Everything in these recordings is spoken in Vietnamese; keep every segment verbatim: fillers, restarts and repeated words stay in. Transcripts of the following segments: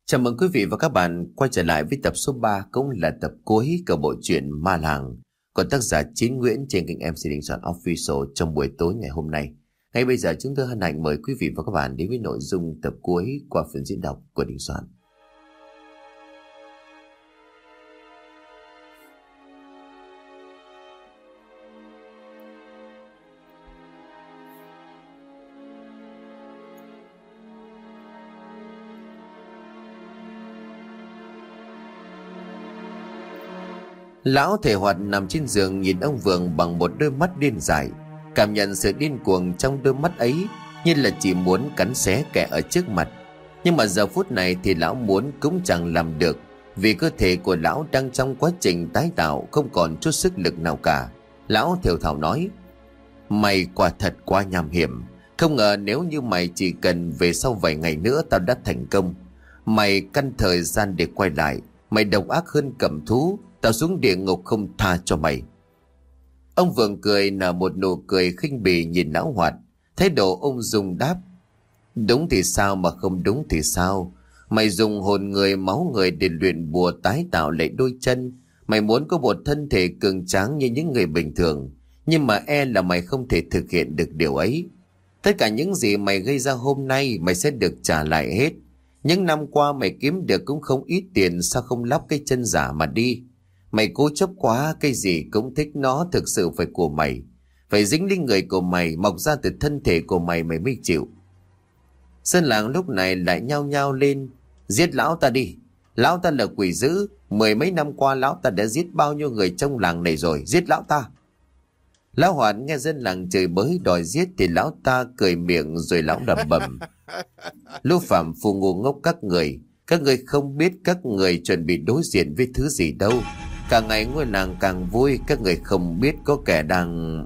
Chào mừng quý vị và các bạn quay trở lại với tập số ba, cũng là tập cuối của bộ truyện Ma Làng của tác giả Chín Nguyễn trên kênh em xê Đình Soạn Official trong buổi tối ngày hôm nay. Ngay bây giờ chúng tôi hân hạnh mời quý vị và các bạn đến với nội dung tập cuối qua phần diễn đọc của Đình Soạn. Lão thể hoạt nằm trên giường nhìn ông Vượng bằng một đôi mắt điên dại, cảm nhận sự điên cuồng trong đôi mắt ấy như là chỉ muốn cắn xé kẻ ở trước mặt. Nhưng mà giờ phút này thì lão muốn cũng chẳng làm được, vì cơ thể của lão đang trong quá trình tái tạo, không còn chút sức lực nào cả. Lão thều thào nói: "Mày quả thật quá nham hiểm. Không ngờ nếu như mày chỉ cần về sau vài ngày nữa tao đã thành công. Mày căn thời gian để quay lại. Mày độc ác hơn cầm thú. Tao xuống địa ngục không tha cho mày." Ông Vượng cười nở một nụ cười khinh bỉ nhìn lão Hoạt, thái độ ung dung đáp: "Đúng thì sao mà không đúng thì sao? Mày dùng hồn người máu người để luyện bùa tái tạo lại đôi chân. Mày muốn có một thân thể cường tráng như những người bình thường, nhưng mà e là mày không thể thực hiện được điều ấy. Tất cả những gì mày gây ra hôm nay mày sẽ được trả lại hết. Những năm qua mày kiếm được cũng không ít tiền, sao không lắp cái chân giả mà đi? Mày cố chấp quá, cái gì cũng thích nó thực sự phải của mày. Phải dính lên người của mày, mọc ra từ thân thể của mày mày mới chịu." Dân làng lúc này lại nhao nhao lên: "Giết lão ta đi! Lão ta là quỷ dữ. Mười mấy năm qua lão ta đã giết bao nhiêu người trong làng này rồi. Giết lão ta!" Lão Hoạt nghe dân làng chửi bới đòi giết thì lão ta cười miệng rồi lão lẩm bẩm: "Lũ phạm phu ngu ngốc các người. Các người không biết các người chuẩn bị đối diện với thứ gì đâu. Càng ngày ngôi làng càng vui, các người không biết có kẻ đang..."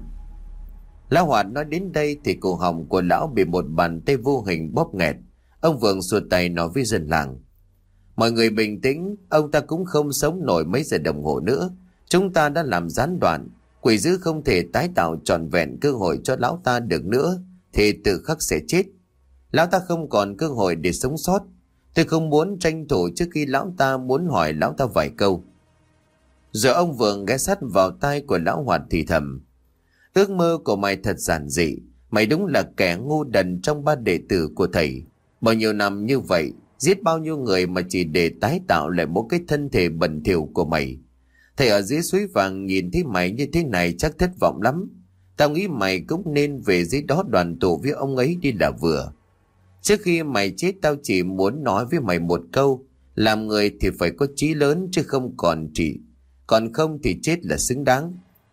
Lão Hoạt nói đến đây thì cổ họng của lão bị một bàn tay vô hình bóp nghẹt. Ông Vượng xua tay nói với dân làng: "Mọi người bình tĩnh, ông ta cũng không sống nổi mấy giờ đồng hồ nữa. Chúng ta đã làm gián đoạn. Quỷ dữ không thể tái tạo trọn vẹn cơ hội cho lão ta được nữa, thì tự khắc sẽ chết. Lão ta không còn cơ hội để sống sót. Tôi không muốn tranh thủ trước khi lão ta muốn hỏi lão ta vài câu." Rồi ông Vượng ghé sát vào tai của lão Hoạt thì thầm: "Ước mơ của mày thật giản dị. Mày đúng là kẻ ngu đần trong ba đệ tử của thầy. Bao nhiêu năm như vậy, giết bao nhiêu người mà chỉ để tái tạo lại một cái thân thể bẩn thỉu của mày. Thầy ở dưới suối vàng nhìn thấy mày như thế này chắc thất vọng lắm. Tao nghĩ mày cũng nên về dưới đó đoàn tụ với ông ấy đi là vừa. Trước khi mày chết tao chỉ muốn nói với mày một câu: làm người thì phải có chí lớn, chứ không còn chỉ Còn không thì chết là xứng đáng."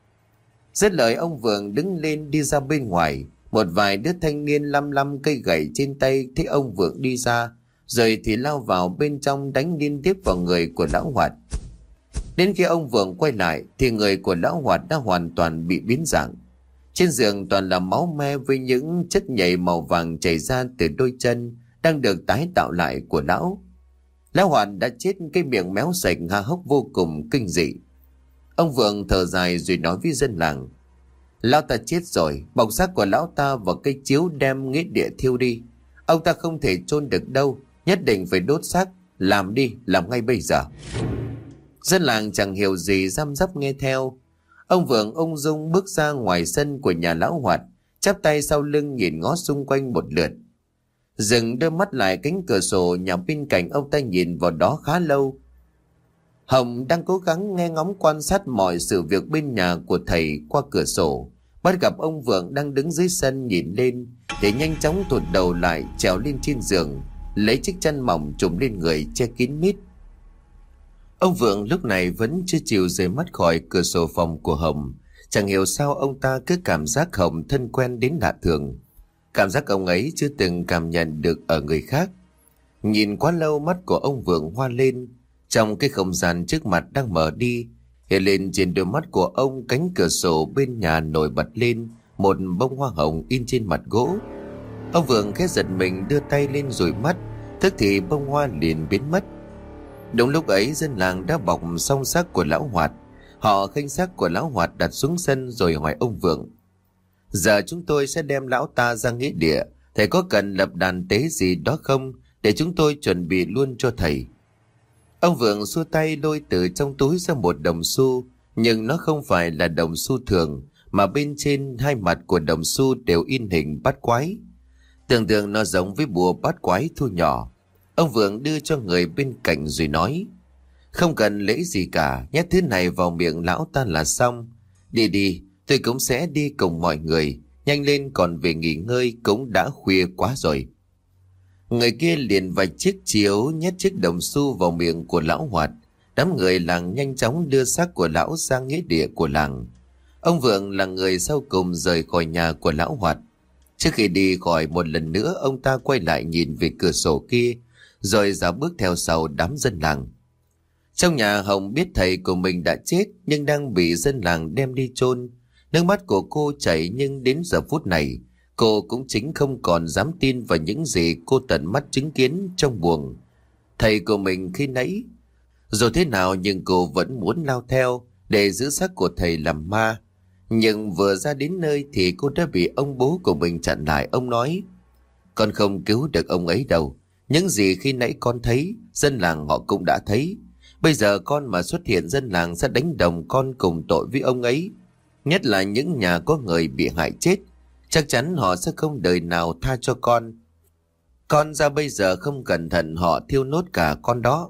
Dứt lời ông Vượng đứng lên đi ra bên ngoài. Một vài đứa thanh niên lăm lăm cây gậy trên tay thấy ông Vượng đi ra, rồi thì lao vào bên trong đánh liên tiếp vào người của lão Hoạt. Đến khi ông Vượng quay lại thì người của lão Hoạt đã hoàn toàn bị biến dạng. Trên giường toàn là máu me với những chất nhầy màu vàng chảy ra từ đôi chân đang được tái tạo lại của lão. Lão Hoạt đã chết, cái miệng méo sạch há hốc vô cùng kinh dị. Ông Vượng thở dài rồi nói với dân làng: "Lão ta chết rồi, bọc xác của lão ta vào cây chiếu đem nghĩa địa thiêu đi. Ông ta không thể chôn được đâu, nhất định phải đốt xác. Làm đi, làm ngay bây giờ." Dân làng chẳng hiểu gì răm rắp nghe theo. Ông Vượng ung dung bước ra ngoài sân của nhà lão Hoạt, chắp tay sau lưng nhìn ngó xung quanh một lượt. Dừng đôi mắt lại cánh cửa sổ nhà bên cạnh, ông ta nhìn vào đó khá lâu. Hồng đang cố gắng nghe ngóng quan sát mọi sự việc bên nhà của thầy qua cửa sổ, bắt gặp ông Vượng đang đứng dưới sân nhìn lên thì nhanh chóng thụt đầu lại, trèo lên trên giường, lấy chiếc chăn mỏng trùm lên người che kín mít. Ông Vượng lúc này vẫn chưa chịu rời mắt khỏi cửa sổ phòng của Hồng. Chẳng hiểu sao ông ta cứ cảm giác Hồng thân quen đến lạ thường, cảm giác ông ấy chưa từng cảm nhận được ở người khác. Nhìn quá lâu, mắt của ông Vượng hoa lên. Trong cái không gian trước mặt đang mở đi, hiện lên trên đôi mắt của ông, cánh cửa sổ bên nhà nổi bật lên một bông hoa hồng in trên mặt gỗ. Ông Vượng khẽ giật mình đưa tay lên dụi mắt, tức thì bông hoa liền biến mất. Đúng lúc ấy dân làng đã bọc xong xác của lão Hoạt. Họ khênh xác của lão Hoạt đặt xuống sân rồi hỏi ông Vượng: "Giờ chúng tôi sẽ đem lão ta ra nghĩa địa, thầy có cần lập đàn tế gì đó không? để chúng tôi chuẩn bị luôn cho thầy. Ông Vượng xua tay lôi từ trong túi ra một đồng xu, nhưng nó không phải là đồng xu thường, mà bên trên hai mặt của đồng xu đều in hình bát quái. Tưởng tượng nó giống với bùa bát quái thu nhỏ. Ông Vượng đưa cho người bên cạnh rồi nói: không cần lễ gì cả, nhét thứ này vào miệng lão ta là xong. Đi đi, tôi cũng sẽ đi cùng mọi người. Nhanh lên, còn về nghỉ ngơi, cũng đã khuya quá rồi. Người kia liền vạch chiếc chiếu nhét chiếc đồng xu vào miệng của lão Hoạt. Đám người làng nhanh chóng đưa xác của lão ra nghĩa địa của làng. Ông Vượng là người sau cùng rời khỏi nhà của lão Hoạt. Trước khi đi khỏi, một lần nữa ông ta quay lại nhìn về cửa sổ kia, rồi dạo bước theo sau đám dân làng. Trong nhà, Hồng biết thầy của mình đã chết nhưng đang bị dân làng đem đi chôn. Nước mắt của cô chảy, nhưng đến giờ phút này cô cũng chính không còn dám tin vào những gì cô tận mắt chứng kiến trong buồng thầy của mình khi nãy. Dù thế nào nhưng cô vẫn muốn lao theo để giữ xác của thầy làm ma. Nhưng vừa ra đến nơi thì cô đã bị ông bố của mình chặn lại. Ông nói: con không cứu được ông ấy đâu. Những gì khi nãy con thấy, dân làng họ cũng đã thấy. Bây giờ con mà xuất hiện, dân làng sẽ đánh đồng con cùng tội với ông ấy. Nhất là những nhà có người bị hại chết, chắc chắn họ sẽ không đời nào tha cho con. Con ra bây giờ không cẩn thận họ thiêu nốt cả con đó.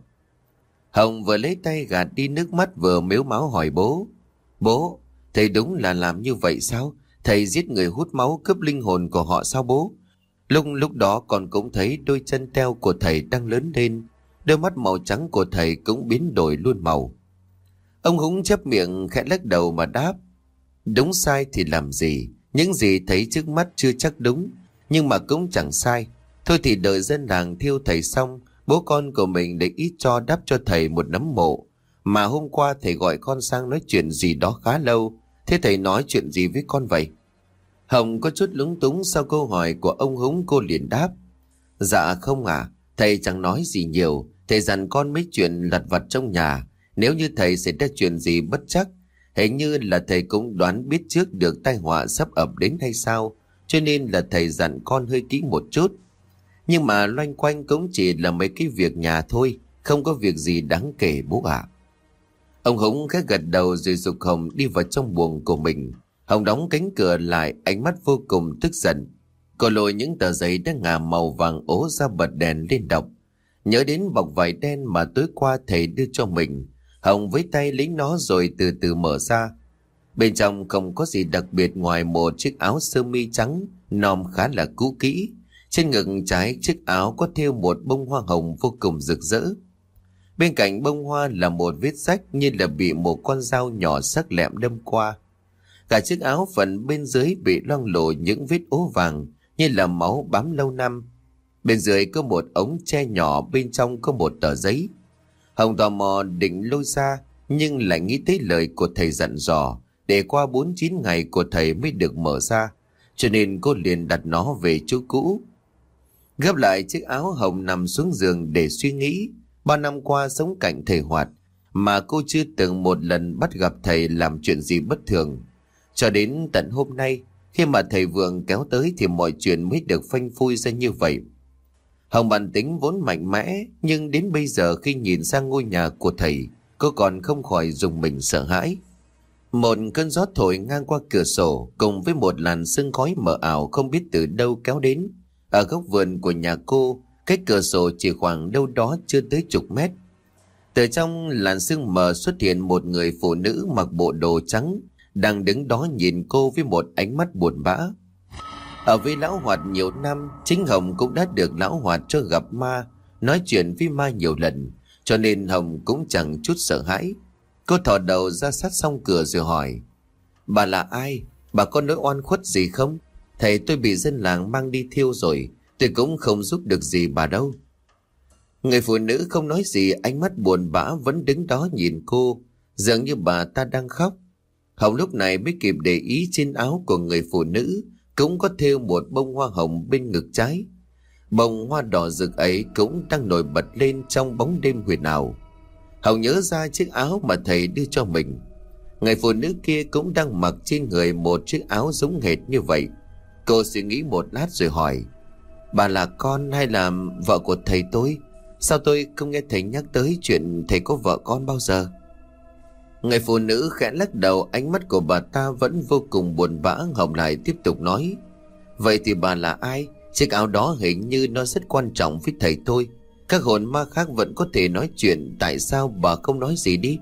Hồng vừa lấy tay gạt đi nước mắt, vừa mếu máo hỏi bố: bố, thầy đúng là làm như vậy sao? Thầy giết người hút máu, cướp linh hồn của họ sao bố? Lúc lúc đó con cũng thấy đôi chân teo của thầy đang lớn lên, đôi mắt màu trắng của thầy cũng biến đổi luôn màu. Ông Húng chép miệng khẽ lắc đầu mà đáp: đúng sai thì làm gì, những gì thấy trước mắt chưa chắc đúng, nhưng mà cũng chẳng sai. Thôi thì đợi dân làng thiêu thầy xong, bố con của mình để ý cho đắp cho thầy một nấm mộ. Mà hôm qua thầy gọi con sang nói chuyện gì đó khá lâu. Thế thầy nói chuyện gì với con vậy? Hồng có chút lúng túng sau câu hỏi của ông Húng, cô liền đáp: dạ không à, thầy chẳng nói gì nhiều. Thầy dặn con mấy chuyện lặt vặt trong nhà. Nếu như thầy xảy ra chuyện gì bất chắc, hình như là thầy cũng đoán biết trước được tai họa sắp ập đến hay sao, cho nên là thầy dặn con hơi kỹ một chút. Nhưng mà loanh quanh cũng chỉ là mấy cái việc nhà thôi, không có việc gì đáng kể bố ạ. Ông Húng khẽ gật đầu rồi giục Hồng đi vào trong buồng của mình. Hồng đóng cánh cửa lại, ánh mắt vô cùng tức giận. Cô lôi những tờ giấy đã ngả màu vàng ố ra, bật đèn lên đọc. Nhớ đến bọc vải đen mà tối qua thầy đưa cho mình, Hồng với tay lấy nó rồi từ từ mở ra. Bên trong không có gì đặc biệt ngoài một chiếc áo sơ mi trắng nòm khá là cũ kỹ. Trên ngực trái chiếc áo có thêu một bông hoa hồng vô cùng rực rỡ. Bên cạnh bông hoa là một vết rách như là bị một con dao nhỏ sắc lẹm đâm qua. Cả chiếc áo phần bên dưới bị loang lổ những vết ố vàng như là máu bám lâu năm. Bên dưới có một ống tre nhỏ, bên trong có một tờ giấy. Hồng tò mò định lôi ra, nhưng lại nghĩ tới lời của thầy dặn dò để qua bốn chín ngày của thầy mới được mở ra, cho nên cô liền đặt nó về chỗ cũ. Gấp lại chiếc áo, Hồng nằm xuống giường để suy nghĩ. Ba năm qua sống cạnh thầy Hoạt mà cô chưa từng một lần bắt gặp thầy làm chuyện gì bất thường. Cho đến tận hôm nay, khi mà thầy Vượng kéo tới thì mọi chuyện mới được phanh phui ra như vậy. Hồng bản tính vốn mạnh mẽ, nhưng đến bây giờ khi nhìn sang ngôi nhà của thầy, cô còn không khỏi rùng mình sợ hãi. Một cơn gió thổi ngang qua cửa sổ cùng với một làn sương khói mờ ảo không biết từ đâu kéo đến. Ở góc vườn của nhà cô, cách cửa sổ chỉ khoảng đâu đó chưa tới chục mét. Từ trong làn sương mờ xuất hiện một người phụ nữ mặc bộ đồ trắng, đang đứng đó nhìn cô với một ánh mắt buồn bã. Ở với lão Hoạt nhiều năm, chính Hồng cũng đã được lão Hoạt cho gặp ma, nói chuyện với ma nhiều lần, cho nên Hồng cũng chẳng chút sợ hãi. Cô thò đầu ra sát song cửa rồi hỏi: bà là ai? Bà có nỗi oan khuất gì không? Thầy tôi bị dân làng mang đi thiêu rồi, tôi cũng không giúp được gì bà đâu. Người phụ nữ không nói gì, ánh mắt buồn bã vẫn đứng đó nhìn cô, dường như bà ta đang khóc. Hồng lúc này mới kịp để ý trên áo của người phụ nữ cũng có thêu một bông hoa hồng bên ngực trái. Bông hoa đỏ rực ấy cũng đang nổi bật lên trong bóng đêm huyền ảo. Hồng nhớ ra chiếc áo mà thầy đưa cho mình. Người phụ nữ kia cũng đang mặc trên người một chiếc áo giống hệt như vậy. Cô suy nghĩ một lát rồi hỏi: Bà là con hay là vợ của thầy tôi? Sao tôi không nghe thầy nhắc tới chuyện thầy có vợ con bao giờ? Người phụ nữ khẽ lắc đầu, ánh mắt của bà ta vẫn vô cùng buồn bã. Hồng lại tiếp tục nói: Vậy thì bà là ai? Chiếc áo đó hình như nó rất quan trọng với thầy tôi. Các hồn ma khác vẫn có thể nói chuyện, tại sao bà không nói gì đi?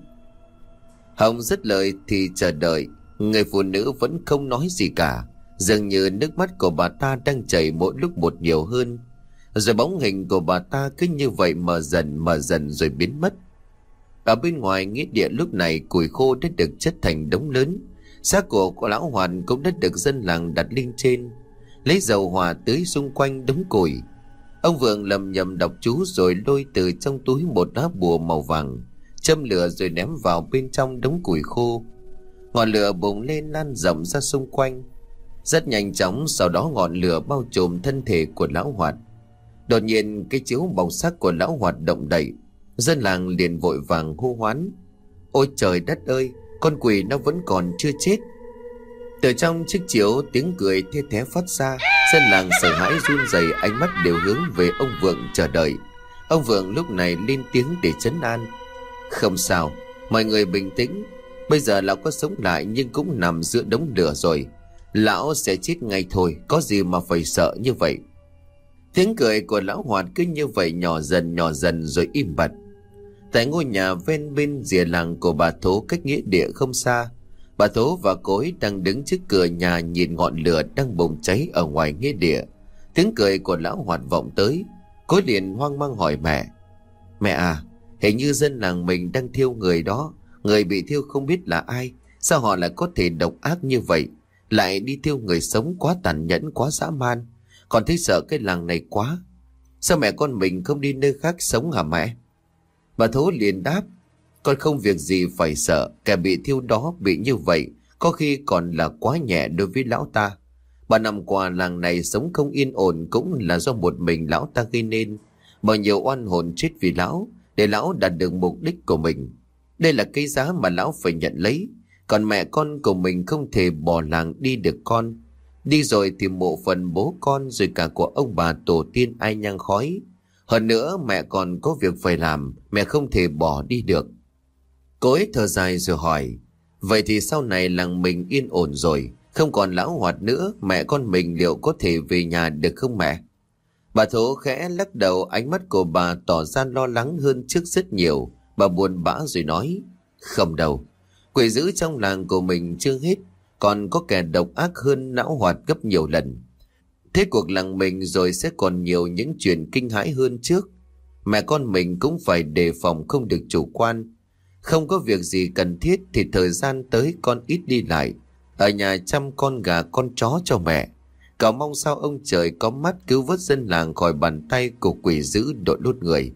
Hồng dứt lời thì chờ đợi. Người phụ nữ vẫn không nói gì cả, dường như nước mắt của bà ta đang chảy mỗi lúc một nhiều hơn. Rồi bóng hình của bà ta cứ như vậy mờ dần mờ dần rồi biến mất. Ở bên ngoài nghĩa địa lúc này củi khô đã được chất thành đống lớn. Xác của lão Hoàn cũng đã được dân làng đặt lên trên, lấy dầu hỏa tưới xung quanh đống củi. Ông Vượng lầm nhầm đọc chú rồi lôi từ trong túi một lá bùa màu vàng, châm lửa rồi ném vào bên trong đống củi khô. Ngọn lửa bùng lên lan rộng ra xung quanh. Rất nhanh chóng sau đó ngọn lửa bao trùm thân thể của lão Hoạt. Đột nhiên cái chiếu bọc xác của lão Hoạt động đậy. Dân làng liền vội vàng hô hoán: Ôi trời đất ơi, con quỷ nó vẫn còn chưa chết. Từ trong chiếc chiếu tiếng cười thê thé phát ra. Dân làng sợ hãi run rẩy, ánh mắt đều hướng về ông Vượng chờ đợi. Ông Vượng lúc này lên tiếng để trấn an: Không sao, mọi người bình tĩnh. Bây giờ lão có sống lại nhưng cũng nằm giữa đống lửa rồi. Lão sẽ chết ngay thôi, có gì mà phải sợ như vậy. Tiếng cười của lão Hoạt cứ như vậy nhỏ dần nhỏ dần rồi im bặt. Tại ngôi nhà ven bên rìa làng của bà Thố cách nghĩa địa không xa, bà Thố và Cối đang đứng trước cửa nhà nhìn ngọn lửa đang bùng cháy ở ngoài nghĩa địa. Tiếng cười của lão Hoạt vọng tới. Cối liền hoang mang hỏi mẹ: Mẹ à, hình như dân làng mình đang thiêu người đó. Người bị thiêu không biết là ai. Sao họ lại có thể độc ác như vậy, lại đi thiêu người sống, quá tàn nhẫn, quá dã man. Con thấy sợ cái làng này quá. Sao mẹ con mình không đi nơi khác sống hả mẹ? Bà Thố liền đáp: Con không việc gì phải sợ. Kẻ bị thiêu đó bị như vậy có khi còn là quá nhẹ đối với lão ta. Ba năm qua làng này sống không yên ổn cũng là do một mình lão ta gây nên. Bao nhiêu oan hồn chết vì lão, để lão đạt được mục đích của mình. Đây là cái giá mà lão phải nhận lấy. Còn mẹ con của mình không thể bỏ làng đi được con. Đi rồi thì mộ phần bố con rồi cả của ông bà tổ tiên ai nhang khói. Hơn nữa mẹ còn có việc phải làm, mẹ không thể bỏ đi được. Cô ấy thở dài rồi hỏi: Vậy thì sau này làng mình yên ổn rồi, không còn lão Hoạt nữa, mẹ con mình liệu có thể về nhà được không mẹ? Bà Thố khẽ lắc đầu, ánh mắt của bà tỏ ra lo lắng hơn trước rất nhiều. Bà buồn bã rồi nói: Không đâu, quỷ dữ trong làng của mình chưa hết, còn có kẻ độc ác hơn lão Hoạt gấp nhiều lần. Thế cuộc làng mình rồi sẽ còn nhiều những chuyện kinh hãi hơn trước. Mẹ con mình cũng phải đề phòng, không được chủ quan. Không có việc gì cần thiết thì thời gian tới con ít đi lại, ở nhà chăm con gà con chó cho mẹ. Cậu mong sao ông trời có mắt cứu vớt dân làng khỏi bàn tay của quỷ dữ đội lốt người.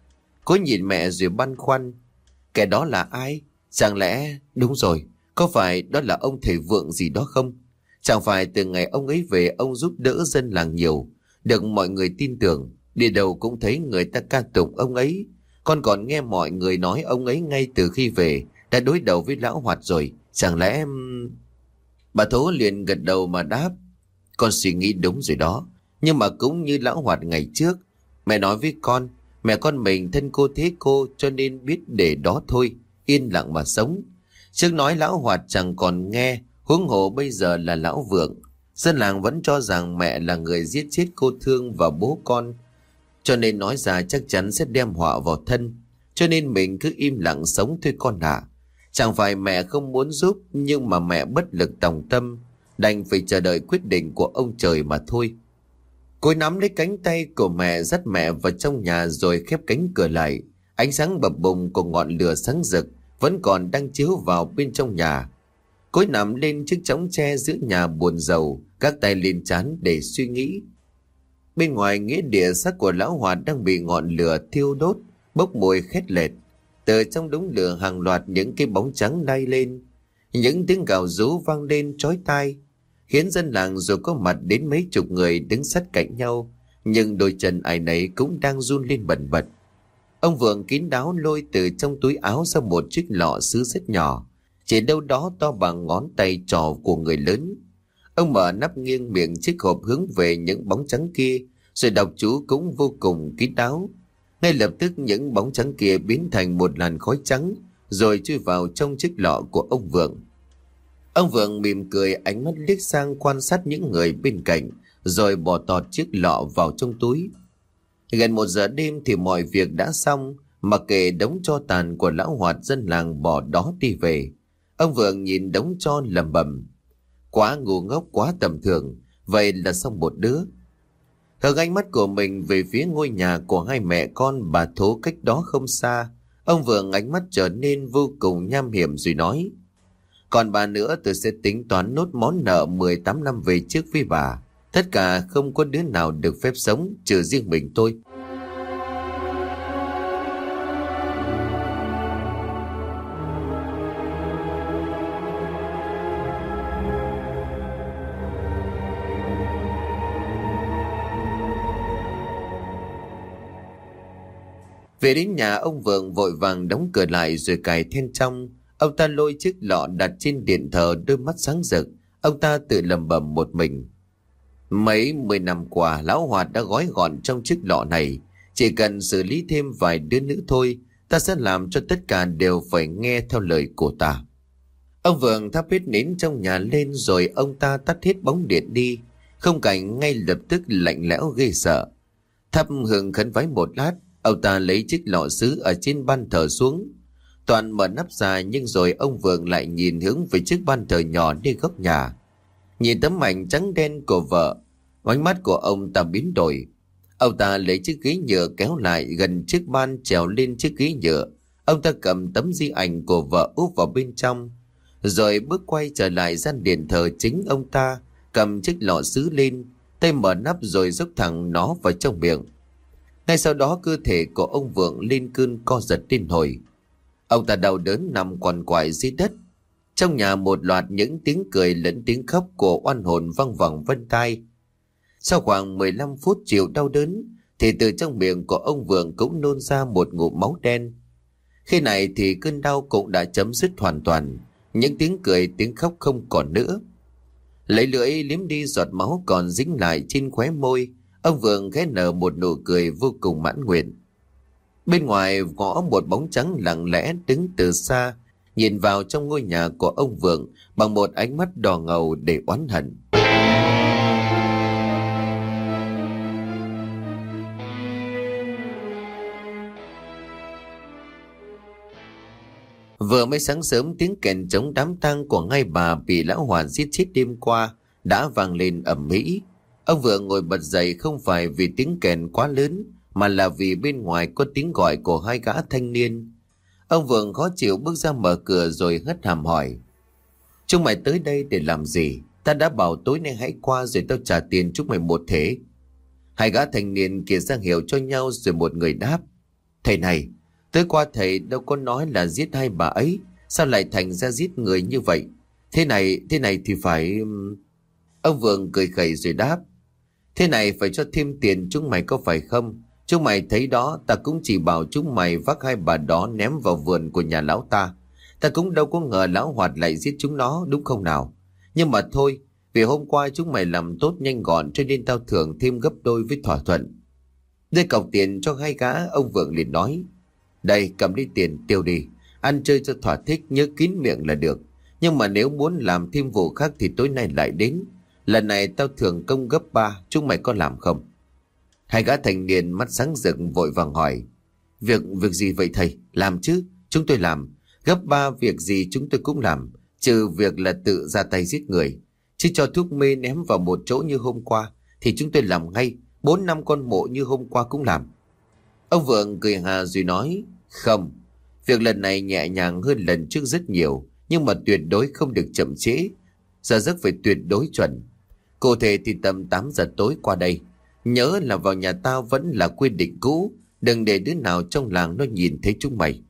Cô nhìn mẹ rồi băn khoăn: Kẻ đó là ai? Chẳng lẽ... Đúng rồi, có phải đó là ông thầy Vượng gì đó không? Chẳng phải từ ngày ông ấy về ông giúp đỡ dân làng nhiều, được mọi người tin tưởng, đi đâu cũng thấy người ta ca tụng ông ấy. Con còn nghe mọi người nói ông ấy ngay từ khi về đã đối đầu với lão Hoạt rồi. Chẳng lẽ... Bà Thố liền gật đầu mà đáp: Con suy nghĩ đúng rồi đó. Nhưng mà cũng như lão Hoạt ngày trước, mẹ nói với con, mẹ con mình thân cô thế cô, cho nên biết để đó thôi, yên lặng mà sống. Trước nói lão Hoạt chẳng còn nghe, huống hồ bây giờ là lão Vượng. Dân làng vẫn cho rằng mẹ là người giết chết cô Thương và bố con, cho nên nói ra chắc chắn sẽ đem họa vào thân. Cho nên mình cứ im lặng sống thôi con ạ. À. Chẳng phải mẹ không muốn giúp, nhưng mà mẹ bất lực tòng tâm, đành phải chờ đợi quyết định của ông trời mà thôi. Cô nắm lấy cánh tay của mẹ, dắt mẹ vào trong nhà rồi khép cánh cửa lại. Ánh sáng bập bùng của ngọn lửa sáng rực vẫn còn đang chiếu vào bên trong nhà. Cô nằm lên chiếc chõng tre giữa nhà buồn rầu, các tay lên trán để suy nghĩ. Bên ngoài nghĩa địa, xác của lão Hoạt đang bị ngọn lửa thiêu đốt, bốc mùi khét lẹt. Từ trong đống lửa hàng loạt những cái bóng trắng lay lên, những tiếng gào rú vang lên chói tai, khiến dân làng dù có mặt đến mấy chục người đứng sát cạnh nhau, nhưng đôi chân ai nấy cũng đang run lên bần bật. Ông Vượng kín đáo lôi từ trong túi áo ra một chiếc lọ sứ rất nhỏ, chỉ đâu đó to bằng ngón tay trò của người lớn. Ông mở nắp nghiêng miệng chiếc hộp hướng về những bóng trắng kia, rồi đọc chú cũng vô cùng kín đáo. Ngay lập tức những bóng trắng kia biến thành một làn khói trắng, rồi chui vào trong chiếc lọ của ông Vượng. Ông Vượng mỉm cười, ánh mắt liếc sang quan sát những người bên cạnh, rồi bỏ tọt chiếc lọ vào trong túi. Gần một giờ đêm thì mọi việc đã xong, mặc kệ đống tro tàn của lão Hoạt dân làng bỏ đó đi về. Ông Vượng nhìn đống tro lẩm bẩm: quá ngu ngốc, quá tầm thường, vậy là xong một đứa. Hướng ánh mắt của mình về phía ngôi nhà của hai mẹ con bà Thố cách đó không xa, ông Vượng ánh mắt trở nên vô cùng nham hiểm rồi nói: còn bà nữa, tôi sẽ tính toán nốt món nợ mười tám năm về trước với bà. Tất cả không có đứa nào được phép sống, trừ riêng mình tôi. Về đến nhà, ông Vượng vội vàng đóng cửa lại rồi cài then trong. Ông ta lôi chiếc lọ đặt trên điện thờ, đôi mắt sáng rực. Ông ta tự lẩm bẩm một mình: mấy mươi năm qua, lão Hoạt đã gói gọn trong chiếc lọ này. Chỉ cần xử lý thêm vài đứa nữa thôi, ta sẽ làm cho tất cả đều phải nghe theo lời của ta. Ông Vượng thắp hết nến trong nhà lên, rồi ông ta tắt hết bóng điện đi. Khung cảnh ngay lập tức lạnh lẽo ghê sợ. Thắp hương khấn vái một lát, ông ta lấy chiếc lọ sứ ở trên ban thờ xuống. Toàn mở nắp ra, nhưng rồi ông Vượng lại nhìn hướng về chiếc ban thờ nhỏ nơi góc nhà. Nhìn tấm ảnh trắng đen của vợ, ánh mắt của ông ta biến đổi. Ông ta lấy chiếc ghế nhựa kéo lại gần chiếc ban, trèo lên chiếc ghế nhựa. Ông ta cầm tấm di ảnh của vợ úp vào bên trong, rồi bước quay trở lại gian điện thờ chính. Ông ta cầm chiếc lọ sứ lên, tay mở nắp rồi dốc thẳng nó vào trong miệng. Ngay sau đó cơ thể của ông Vượng lên cơn co giật liên hồi. Ông ta đau đớn nằm quằn quại dưới đất. Trong nhà một loạt những tiếng cười lẫn tiếng khóc của oan hồn văng vẳng bên tai. Sau khoảng mười lăm phút chịu đau đớn thì từ trong miệng của ông Vượng cũng nôn ra một ngụm máu đen. Khi này thì cơn đau cũng đã chấm dứt hoàn toàn. Những tiếng cười tiếng khóc không còn nữa. Lấy lưỡi liếm đi giọt máu còn dính lại trên khóe môi, ông Vượng khẽ nở một nụ cười vô cùng mãn nguyện. Bên ngoài ngõ, một bóng trắng lặng lẽ đứng từ xa, nhìn vào trong ngôi nhà của ông Vượng bằng một ánh mắt đỏ ngầu để oán hận. Vừa mới sáng sớm, tiếng kèn trống đám tang của ngay bà bị lão Hoàn giết chết đêm qua đã vang lên ầm ĩ. Ông Vượng ngồi bật dậy, không phải vì tiếng kèn quá lớn, mà là vì bên ngoài có tiếng gọi của hai gã thanh niên. Ông Vượng khó chịu bước ra mở cửa rồi hất hàm hỏi: chúng mày tới đây để làm gì? Ta đã bảo tối nay hãy qua rồi tao trả tiền chúng mày một thế. Hai gã thanh niên kia ra hiệu cho nhau, rồi một người đáp: thầy này, tới qua thầy đâu có nói là giết hai bà ấy, sao lại thành ra giết người như vậy? Thế này, thế này thì phải... Ông Vượng cười khẩy rồi đáp: thế này phải cho thêm tiền chúng mày có phải không? Chúng mày thấy đó, ta cũng chỉ bảo chúng mày vác hai bà đó ném vào vườn của nhà lão ta. Ta cũng đâu có ngờ lão Hoạt lại giết chúng nó, đúng không nào? Nhưng mà thôi, vì hôm qua chúng mày làm tốt nhanh gọn cho nên tao thưởng thêm gấp đôi với thỏa thuận. Đưa cọc tiền cho hai gã, ông Vượng liền nói: đây, cầm đi tiền tiêu đi, ăn chơi cho thỏa thích, nhớ kín miệng là được. Nhưng mà nếu muốn làm thêm vụ khác thì tối nay lại đến. Lần này tao thưởng công gấp ba, chúng mày có làm không? Hai gã thanh niên mắt sáng rực vội vàng hỏi: Việc việc gì vậy thầy? Làm chứ, chúng tôi làm. Gấp ba việc gì chúng tôi cũng làm, trừ việc là tự ra tay giết người. Chứ cho thuốc mê ném vào một chỗ như hôm qua thì chúng tôi làm ngay. Bốn năm con mộ như hôm qua cũng làm. Ông Vượng cười hà rồi nói: không, việc lần này nhẹ nhàng hơn lần trước rất nhiều, nhưng mà tuyệt đối không được chậm trễ. Giờ giấc phải tuyệt đối chuẩn. Cụ thể thì tầm tám giờ tối qua đây. Nhớ là vào nhà tao vẫn là quy định cũ, đừng để đứa nào trong làng nó nhìn thấy chúng mày.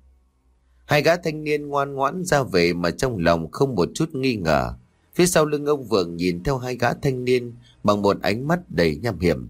Hai gã thanh niên ngoan ngoãn ra về mà trong lòng không một chút nghi ngờ. Phía sau lưng ông Vượng nhìn theo hai gã thanh niên bằng một ánh mắt đầy nham hiểm.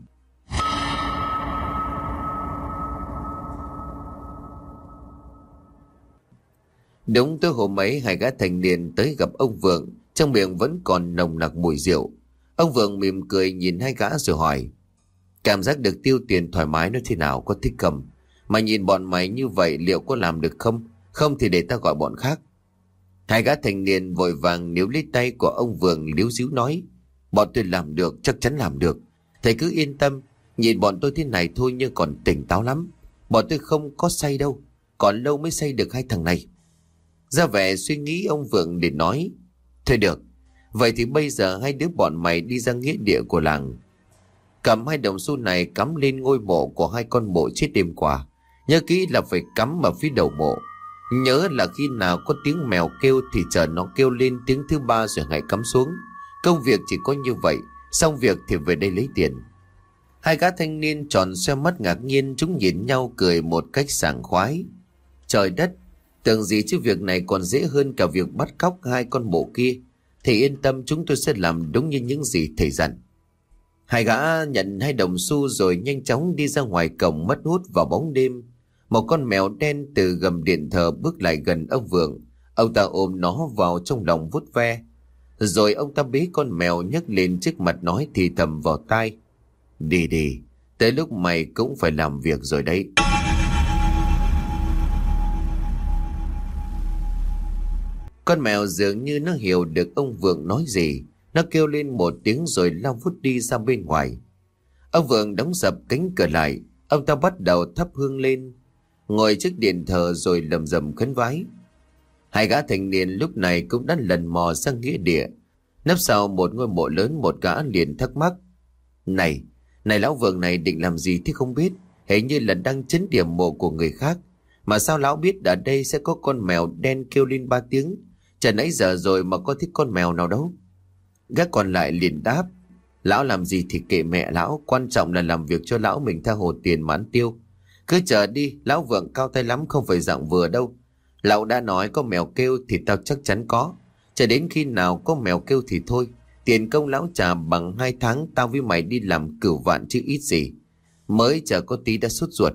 Đúng tới hôm ấy, hai gã thanh niên tới gặp ông Vượng, trong miệng vẫn còn nồng nặc mùi rượu. Ông Vượng mỉm cười nhìn hai gã rồi hỏi: Cảm giác được tiêu tiền thoải mái nó thế nào, có thích không? Mà nhìn bọn mày như vậy liệu có làm được không? Không thì để ta gọi bọn khác. Hai gã thanh niên vội vàng níu lấy tay của ông Vượng líu díu nói: Bọn tôi làm được, chắc chắn làm được. Thầy cứ yên tâm, nhìn bọn tôi thế này thôi nhưng còn tỉnh táo lắm. Bọn tôi không có say đâu, còn lâu mới say được hai thằng này. Ra vẻ suy nghĩ ông Vượng để nói: Thôi được, vậy thì bây giờ hai đứa bọn mày đi ra nghĩa địa của làng, cầm hai đồng xu này cắm lên ngôi mộ của hai con mộ chết đêm qua. Nhớ kỹ là phải cắm ở phía đầu mộ. Nhớ là khi nào có tiếng mèo kêu thì chờ nó kêu lên tiếng thứ ba rồi hãy cắm xuống. Công việc chỉ có như vậy, xong việc thì về đây lấy tiền. Hai gã thanh niên tròn xoe mắt ngạc nhiên, chúng nhìn nhau cười một cách sảng khoái. Trời đất, tưởng gì chứ việc này còn dễ hơn cả việc bắt cóc hai con mộ kia. Thầy yên tâm, chúng tôi sẽ làm đúng như những gì thầy dặn. Hai gã nhận hai đồng xu rồi nhanh chóng đi ra ngoài cổng mất hút vào bóng đêm. Một con mèo đen từ gầm điện thờ bước lại gần ông Vượng. Ông ta ôm nó vào trong lòng vuốt ve. Rồi ông ta bế con mèo nhấc lên trước mặt nói thì thầm vào tai: Đi đi, tới lúc mày cũng phải làm việc rồi đấy. Con mèo dường như nó hiểu được ông Vượng nói gì. Nó kêu lên một tiếng rồi lao vút đi ra bên ngoài. Ông Vượng đóng sập cánh cửa lại. Ông ta bắt đầu thắp hương lên, ngồi trước điện thờ rồi lầm rầm khấn vái. Hai gã thanh niên lúc này cũng đã lần mò sang nghĩa địa. Nấp sau một ngôi mộ lớn, một gã liền thắc mắc: Này, này lão Vượng này định làm gì thì không biết. Hình như là đang chấn điểm mộ của người khác. Mà sao lão biết ở đây sẽ có con mèo đen kêu lên ba tiếng? Chả nãy giờ rồi mà có thích con mèo nào đâu. Gã còn lại liền đáp: Lão làm gì thì kệ mẹ lão, quan trọng là làm việc cho lão mình tha hồ tiền mà ăn tiêu. Cứ chờ đi, lão Vượng cao tay lắm, không phải dạng vừa đâu. Lão đã nói có mèo kêu thì tao chắc chắn có. Chờ đến khi nào có mèo kêu thì thôi. Tiền công lão trả bằng hai tháng tao với mày đi làm cửu vạn chứ ít gì. Mới chờ có tí đã sốt ruột.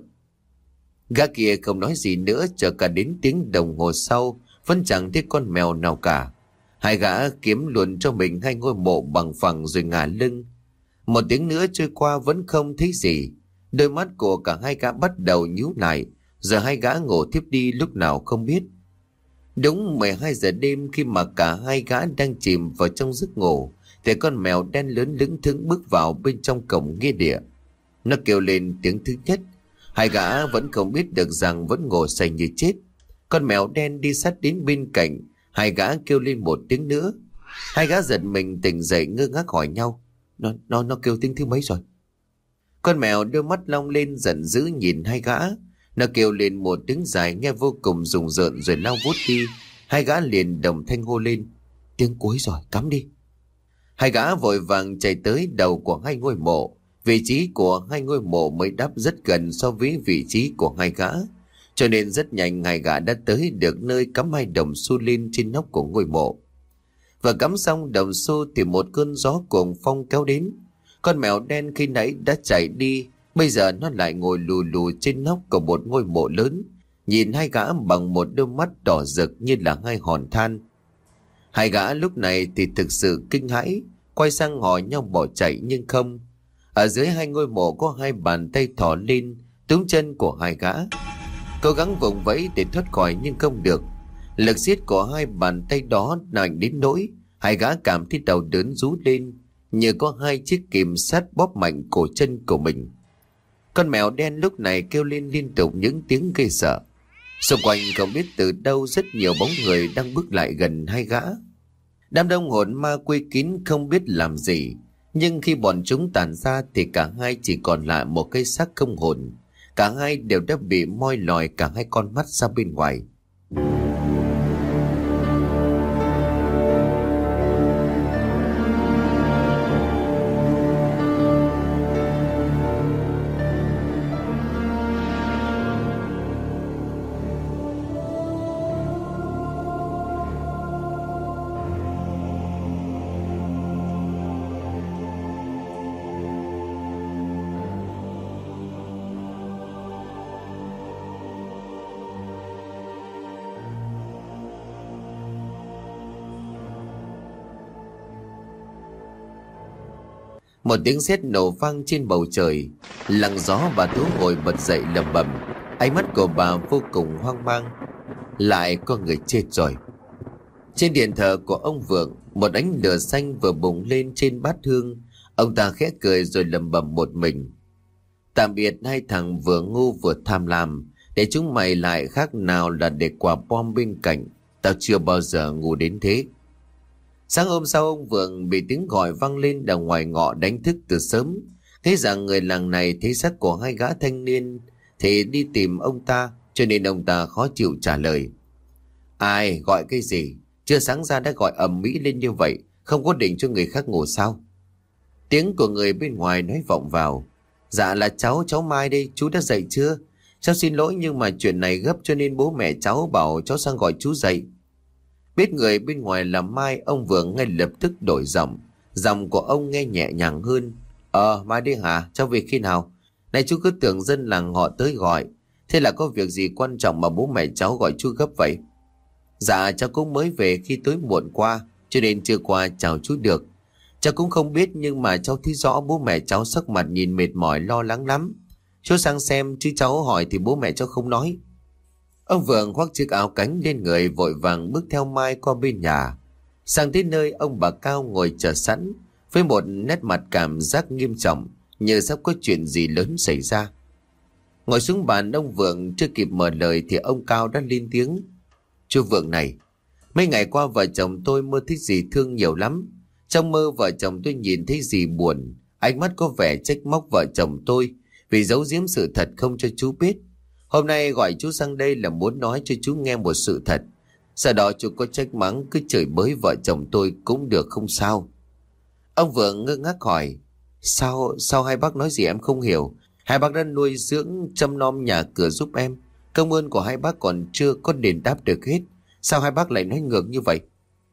Gã kia không nói gì nữa, chờ cả đến tiếng đồng hồ sau vẫn chẳng thấy con mèo nào cả. Hai gã kiếm luôn cho mình hai ngôi mộ bằng phẳng rồi ngả lưng. Một tiếng nữa trôi qua vẫn không thấy gì. Đôi mắt của cả hai gã bắt đầu nhíu lại. Giờ hai gã ngủ thiếp đi lúc nào không biết. Đúng mười hai giờ đêm, khi mà cả hai gã đang chìm vào trong giấc ngủ, thì con mèo đen lớn lững thững bước vào bên trong cổng nghĩa địa. Nó kêu lên tiếng thứ nhất. Hai gã vẫn không biết được rằng vẫn ngủ say như chết. Con mèo đen đi sát đến bên cạnh. Hai gã kêu lên một tiếng nữa. Hai gã giật mình tỉnh dậy ngơ ngác hỏi nhau: Nó, nó, nó kêu tiếng thứ mấy rồi? Con mèo đôi mắt long lên giận dữ nhìn hai gã. Nó kêu lên một tiếng dài nghe vô cùng rùng rợn rồi lao vút đi. Hai gã liền đồng thanh hô lên: Tiếng cuối rồi, cắm đi. Hai gã vội vàng chạy tới đầu của hai ngôi mộ. Vị trí của hai ngôi mộ mới đắp rất gần so với vị trí của hai gã, cho nên rất nhanh hai gã đã tới được nơi cắm hai đồng xu lên trên nóc của ngôi mộ. Và cắm xong đồng xu thì một cơn gió cuồng phong kéo đến. Con mèo đen khi nãy đã chạy đi, bây giờ nó lại ngồi lù lù trên nóc của một ngôi mộ lớn, nhìn hai gã bằng một đôi mắt đỏ rực như là hai hòn than. Hai gã lúc này thì thực sự kinh hãi, quay sang hỏi nhau bỏ chạy nhưng không. Ở dưới hai ngôi mộ có hai bàn tay thò lên túm chân của hai gã. Cố gắng vùng vẫy để thoát khỏi nhưng không được. Lực siết của hai bàn tay đó nặng đến nỗi hai gã cảm thấy đầu đớn rú lên, như có hai chiếc kìm sắt bóp mạnh cổ chân của mình. Con mèo đen lúc này kêu lên liên tục những tiếng gây sợ. Xung quanh không biết từ đâu rất nhiều bóng người đang bước lại gần hai gã. Đám đông hồn ma quây kín không biết làm gì, nhưng khi bọn chúng tàn ra thì cả hai chỉ còn lại một cái xác không hồn. Cả hai đều đã bị moi lòi cả hai con mắt ra bên ngoài. Một tiếng sét nổ vang trên bầu trời. Lặng gió bà Tú ngồi bật dậy lẩm bẩm. Ánh mắt của bà vô cùng hoang mang. Lại có người chết rồi. Trên điện thờ của ông Vượng, một ánh lửa xanh vừa bùng lên trên bát hương. Ông ta khẽ cười rồi lẩm bẩm một mình. Tạm biệt hai thằng vừa ngu vừa tham lam. Để chúng mày lại khác nào là để quả bom bên cạnh. Tao chưa bao giờ ngu đến thế. Sáng hôm sau, ông Vượng bị tiếng gọi vang lên đằng ngoài ngõ đánh thức từ sớm. Thế rằng người làng này thấy xác của hai gã thanh niên thì đi tìm ông ta, cho nên ông ta khó chịu trả lời. Ai gọi cái gì? Chưa sáng ra đã gọi ầm ĩ lên như vậy, không có định cho người khác ngủ sao? Tiếng của người bên ngoài nói vọng vào. Dạ là cháu, cháu Mai đây, chú đã dậy chưa? Cháu xin lỗi nhưng mà chuyện này gấp cho nên bố mẹ cháu bảo cháu sang gọi chú dậy. Biết người bên ngoài là Mai, ông Vượng ngay lập tức đổi giọng. Giọng của ông nghe nhẹ nhàng hơn. Ờ, Mai đi hả? Cháu về khi nào? Này chú cứ tưởng dân làng họ tới gọi. Thế là có việc gì quan trọng mà bố mẹ cháu gọi chú gấp vậy? Dạ cháu cũng mới về khi tối muộn qua, cho nên chưa qua chào chú được. Cháu cũng không biết nhưng mà cháu thấy rõ bố mẹ cháu sắc mặt nhìn mệt mỏi lo lắng lắm. Chú sang xem chứ cháu hỏi thì bố mẹ cháu không nói. Ông Vượng khoác chiếc áo cánh lên người vội vàng bước theo Mai qua bên nhà. Sang tới nơi ông bà Cao ngồi chờ sẵn với một nét mặt cảm giác nghiêm trọng như sắp có chuyện gì lớn xảy ra. Ngồi xuống bàn, ông Vượng chưa kịp mở lời thì ông Cao đã lên tiếng. Chú Vượng này, mấy ngày qua vợ chồng tôi mơ thấy dì thương nhiều lắm. Trong mơ vợ chồng tôi nhìn thấy dì buồn, ánh mắt có vẻ trách móc vợ chồng tôi vì giấu giếm sự thật không cho chú biết. Hôm nay gọi chú sang đây là muốn nói cho chú nghe một sự thật. Sau đó chú có trách mắng cứ chửi bới vợ chồng tôi cũng được không sao. Ông Vượng ngơ ngác hỏi. Sao, sao hai bác nói gì em không hiểu? Hai bác đã nuôi dưỡng chăm nom nhà cửa giúp em. Công ơn của hai bác còn chưa có đền đáp được hết. Sao hai bác lại nói ngược như vậy?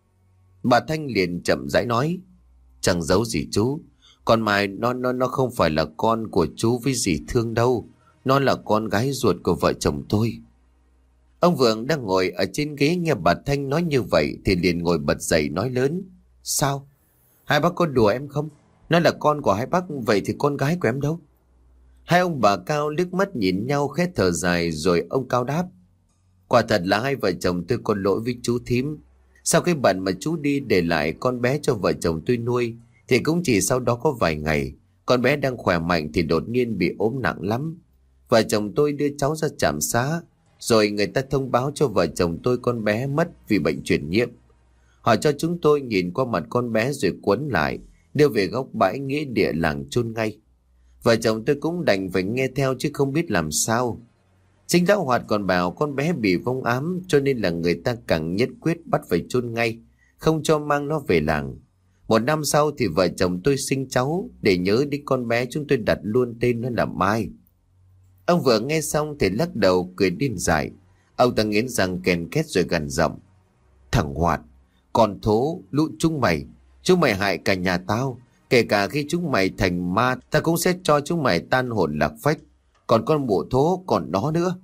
Bà Thanh liền chậm rãi nói. Chẳng giấu gì chú. Còn Mai nó, nó, nó không phải là con của chú với dì Thương đâu. Nó là con gái ruột của vợ chồng tôi. Ông Vượng đang ngồi ở trên ghế nghe bà Thanh nói như vậy thì liền ngồi bật dậy nói lớn. Sao? Hai bác có đùa em không? Nó là con của hai bác, vậy thì con gái của em đâu? Hai ông bà Cao liếc mắt nhìn nhau khẽ thở dài rồi ông Cao đáp. Quả thật là hai vợ chồng tôi có lỗi với chú thím. Sau cái bận mà chú đi để lại con bé cho vợ chồng tôi nuôi thì cũng chỉ sau đó có vài ngày, con bé đang khỏe mạnh thì đột nhiên bị ốm nặng lắm. Vợ chồng tôi đưa cháu ra trạm xá, rồi người ta thông báo cho vợ chồng tôi con bé mất vì bệnh truyền nhiễm. Họ cho chúng tôi nhìn qua mặt con bé rồi quấn lại, đưa về góc bãi nghĩa địa làng chôn ngay. Vợ chồng tôi cũng đành phải nghe theo chứ không biết làm sao. Chính lão Hoạt còn bảo con bé bị vong ám, cho nên là người ta càng nhất quyết bắt phải chôn ngay, không cho mang nó về làng. Một năm sau thì vợ chồng tôi sinh cháu, để nhớ đến con bé chúng tôi đặt luôn tên nó là Mai. Ông vừa nghe xong thì lắc đầu cười điên dại. Ông ta nghiến răng kèn két rồi gằn giọng. Thằng Hoạt, con thố, lũ chúng mày, chúng mày hại cả nhà tao. Kể cả khi chúng mày thành ma, ta cũng sẽ cho chúng mày tan hồn lạc phách. Còn con mụ thố còn đó nữa.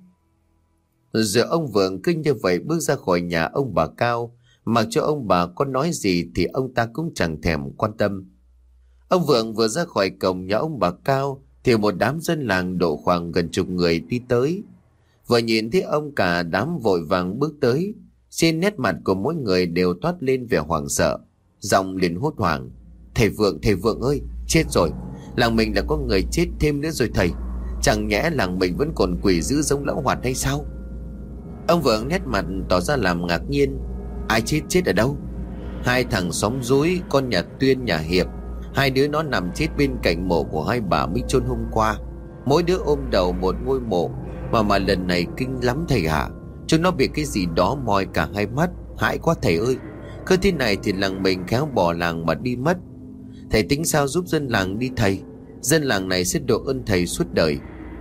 Giờ ông Vượng cứ như vậy bước ra khỏi nhà ông bà Cao. Mặc cho ông bà có nói gì thì ông ta cũng chẳng thèm quan tâm. Ông Vượng vừa ra khỏi cổng nhà ông bà Cao thì một đám dân làng độ khoảng gần chục người đi tới. Vừa nhìn thấy ông cả đám vội vàng bước tới. Trên nét mặt của mỗi người đều toát lên vẻ hoảng sợ. Giọng liền hốt hoảng. Thầy Vượng, thầy Vượng ơi, chết rồi. Làng mình là có người chết thêm nữa rồi thầy. Chẳng nhẽ làng mình vẫn còn quỷ dữ giống lão Hoạt hay sao? Ông Vượng nét mặt tỏ ra làm ngạc nhiên. Ai chết, chết ở đâu? Hai thằng xóm rúi, con nhà Tuyên nhà Hiệp. Hai đứa nó nằm chết bên cạnh mộ của hai bà mới chôn hôm qua. Mỗi đứa ôm đầu một ngôi mộ. Mà mà lần này kinh lắm thầy hả? Chúng nó bị cái gì đó moi cả hai mắt. Hại quá thầy ơi. Cứ thế này thì làng mình khéo bỏ làng mà đi mất. Thầy tính sao giúp dân làng đi thầy? Dân làng này sẽ độ ơn thầy suốt đời.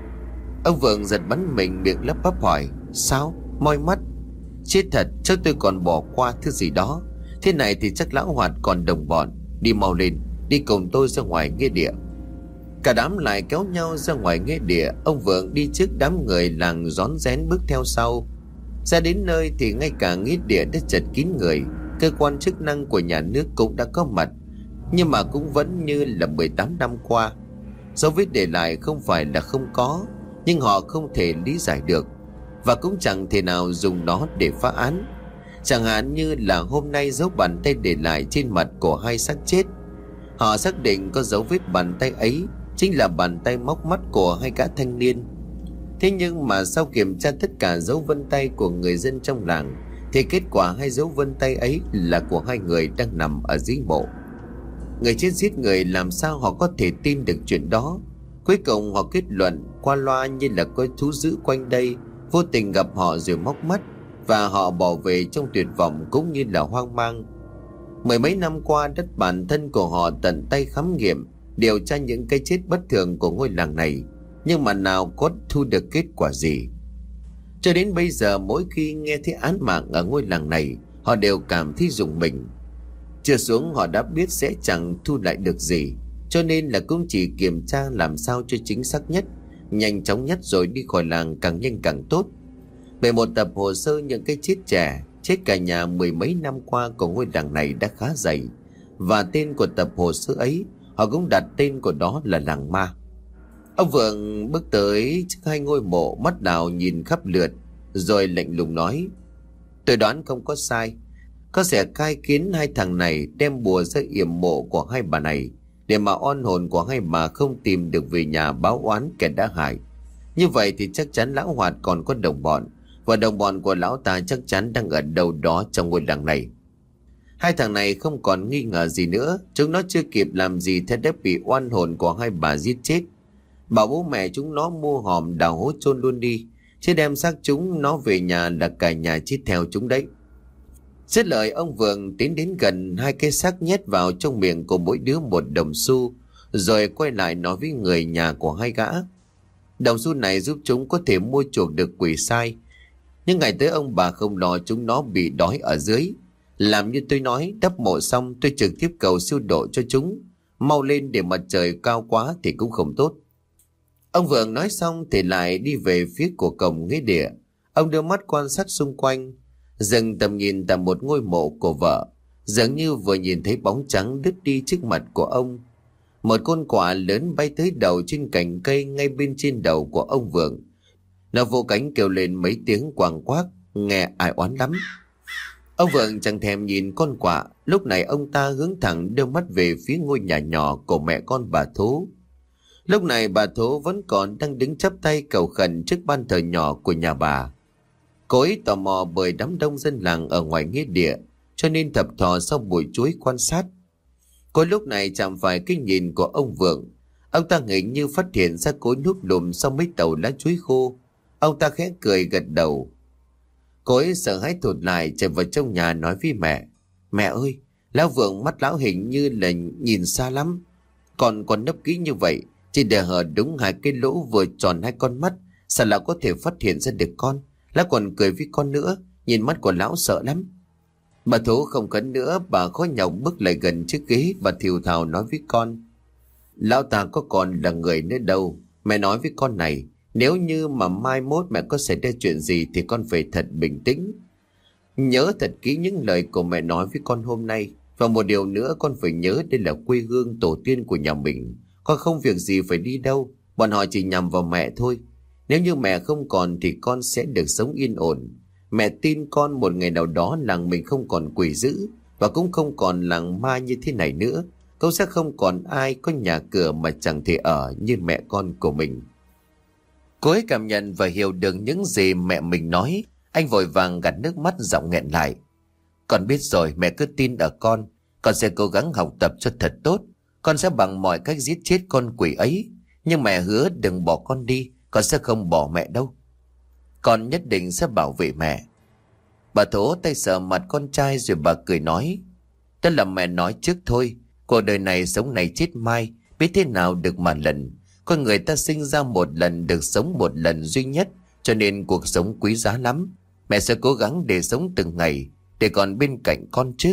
Ông Vượng giật bắn mình, miệng lắp bắp hỏi. Sao? Moi mắt? Chết thật, chắc tôi còn bỏ qua thứ gì đó. Thế này thì chắc lão Hoạt còn đồng bọn. Đi mau lên, đi cùng tôi ra ngoài nghĩa địa. Cả đám lại kéo nhau ra ngoài nghĩa địa. Ông Vượng đi trước đám người làng rón rén bước theo sau. Ra đến nơi thì ngay cả nghĩa địa đã chật kín người. Cơ quan chức năng của nhà nước cũng đã có mặt. nhưng mà cũng vẫn như là mười tám năm qua. Dấu vết để lại không phải là không có, nhưng họ không thể lý giải được, và cũng chẳng thể nào dùng nó để phá án. Chẳng hạn như là hôm nay dấu bàn tay để lại trên mặt của hai xác chết. Họ xác định có dấu vết bàn tay ấy chính là bàn tay móc mắt của hai gã thanh niên. Thế nhưng mà sau kiểm tra tất cả dấu vân tay của người dân trong làng, thì kết quả hai dấu vân tay ấy là của hai người đang nằm ở dưới mộ. Người chết giết người, làm sao họ có thể tin được chuyện đó? Cuối cùng họ kết luận qua loa như là có thú dữ quanh đây vô tình gặp họ rồi móc mắt, và họ bỏ về trong tuyệt vọng cũng như là hoang mang. Mười mấy năm qua, đất bản thân của họ tận tay khám nghiệm, điều tra những cái chết bất thường của ngôi làng này, nhưng mà nào có thu được kết quả gì. Cho đến bây giờ, mỗi khi nghe thấy án mạng ở ngôi làng này, họ đều cảm thấy rùng mình. Chưa xuống họ đã biết sẽ chẳng thu lại được gì, cho nên là cũng chỉ kiểm tra làm sao cho chính xác nhất, nhanh chóng nhất, rồi đi khỏi làng càng nhanh càng tốt. Về một tập hồ sơ những cái chết trẻ, chết cả nhà mười mấy năm qua của ngôi làng này đã khá dày, và tên của tập hồ sơ ấy họ cũng đặt tên của đó là làng ma. Ông Vượng bước tới trước hai ngôi mộ, mắt đào nhìn khắp lượt, rồi lạnh lùng nói: "Tôi đoán không có sai, có sẽ cai kiến hai thằng này đem bùa ra yểm mộ của hai bà này, để mà oan hồn của hai bà không tìm được về nhà báo oán kẻ đã hại. Như vậy thì chắc chắn lão Hoạt còn có đồng bọn, và đồng bọn của lão ta chắc chắn đang ở đâu đó trong ngôi làng này. Hai thằng này không còn nghi ngờ gì nữa, chúng nó chưa kịp làm gì thế đã bị oan hồn của hai bà giết chết. Bảo bố mẹ chúng nó mua hòm đào hố chôn luôn đi, chứ đem xác chúng nó về nhà là cả nhà chết theo chúng đấy." Dứt lời, ông Vượng tiến đến gần hai cái xác, nhét vào trong miệng của mỗi đứa một đồng xu, rồi quay lại nói với người nhà của hai gã: "Đồng xu này giúp chúng có thể mua chuộc được quỷ sai, nhưng ngày tới ông bà không lo chúng nó bị đói ở dưới. Làm như tôi nói, đắp mộ xong tôi trực tiếp cầu siêu độ cho chúng, mau lên, để mặt trời cao quá thì cũng không tốt." Ông Vượng nói xong thì lại đi về phía của cổng nghĩa địa. Ông đưa mắt quan sát xung quanh, dừng tầm nhìn tại một ngôi mộ của vợ, dường như vừa nhìn thấy bóng trắng đứt đi trước mặt của ông. Một con quạ lớn bay tới đầu trên cành cây ngay bên trên đầu của ông Vượng. Nó vỗ cánh kêu lên mấy tiếng quàng quác, nghe ai oán lắm. Ông Vượng chẳng thèm nhìn con quạ, lúc này ông ta hướng thẳng đưa mắt về phía ngôi nhà nhỏ của mẹ con bà Thố. Lúc này bà Thố vẫn còn đang đứng chắp tay cầu khẩn trước ban thờ nhỏ của nhà bà. Cô ấy tò mò bởi đám đông dân làng ở ngoài nghĩa địa, cho nên thập thò sau bụi chuối quan sát. Cô lúc này chạm phải cái nhìn của ông Vượng. Ông ta hình như phát hiện ra cô núp lùm sau mấy tàu lá chuối khô. Ông ta khẽ cười gật đầu. Cô ấy sợ hãi thụt lại chạy vào trong nhà nói với mẹ: "Mẹ ơi, lão Vượng mắt lão hình như là nhìn xa lắm. Còn còn nấp kỹ như vậy, chỉ để hở đúng hai cái lỗ vừa tròn hai con mắt, sao lão có thể phát hiện ra được con? Lão còn cười với con nữa, nhìn mắt của lão sợ lắm." Bà Thố không cấn nữa, bà khó nhọc bước lại gần chiếc ghế và thều thào nói với con: "Lão ta có còn là người nữa đâu. Mẹ nói với con này, nếu như mà mai mốt mẹ có xảy ra chuyện gì thì con phải thật bình tĩnh. Nhớ thật kỹ những lời của mẹ nói với con hôm nay. Và một điều nữa, con phải nhớ đây là quê hương tổ tiên của nhà mình. Con không việc gì phải đi đâu, bọn họ chỉ nhằm vào mẹ thôi. Nếu như mẹ không còn thì con sẽ được sống yên ổn. Mẹ tin con một ngày nào đó làng mình không còn quỷ dữ, và cũng không còn làng ma như thế này nữa. Cũng sẽ không còn ai có nhà cửa mà chẳng thể ở như mẹ con của mình." Cô ấy cảm nhận và hiểu được những gì mẹ mình nói. Anh vội vàng gạt nước mắt, giọng nghẹn lại: "Con biết rồi, mẹ cứ tin ở con. Con sẽ cố gắng học tập cho thật tốt. Con sẽ bằng mọi cách giết chết con quỷ ấy. Nhưng mẹ hứa đừng bỏ con đi. Con sẽ không bỏ mẹ đâu. Con nhất định sẽ bảo vệ mẹ." Bà Thố tay sờ mặt con trai rồi bà cười nói: "Đó là mẹ nói trước thôi. Cuộc đời này sống này chết mai, biết thế nào được mà lần. Con người ta sinh ra một lần, được sống một lần duy nhất, cho nên cuộc sống quý giá lắm. Mẹ sẽ cố gắng để sống từng ngày, để còn bên cạnh con chứ."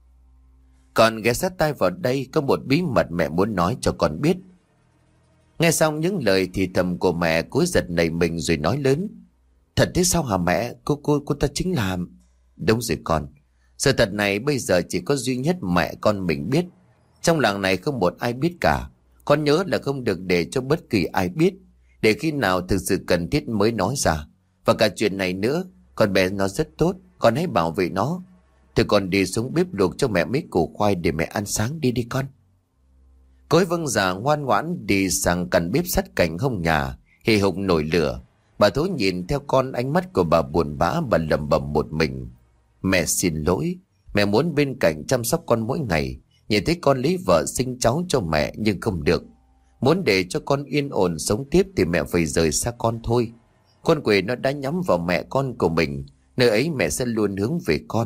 Con ghé sát tai vào đây, có một bí mật mẹ muốn nói cho con biết. Nghe xong những lời thì thầm của mẹ, cúi giật nảy mình rồi nói lớn: "Thật thế sao hả mẹ? Cô cô cô ta chính là..." "Đúng rồi con. Sự thật này bây giờ chỉ có duy nhất mẹ con mình biết. Trong làng này không một ai biết cả. Con nhớ là không được để cho bất kỳ ai biết, để khi nào thực sự cần thiết mới nói ra. Và cả chuyện này nữa, con bé nó rất tốt, con hãy bảo vệ nó. Thôi con đi xuống bếp luộc cho mẹ mấy củ khoai để mẹ ăn sáng đi đi con. Cối vâng già ngoan ngoãn đi sang căn bếp sắt cạnh hông nhà, hì hục nổi lửa. Bà Thố nhìn theo con, ánh mắt của bà buồn bã, bà lẩm bẩm một mình. Mẹ xin lỗi, mẹ muốn bên cạnh chăm sóc con mỗi ngày. Nhìn thấy con lấy vợ sinh cháu cho mẹ nhưng không được. Muốn để cho con yên ổn sống tiếp thì mẹ phải rời xa con thôi. Con quỷ nó đã nhắm vào mẹ con của mình, nơi ấy mẹ sẽ luôn hướng về con.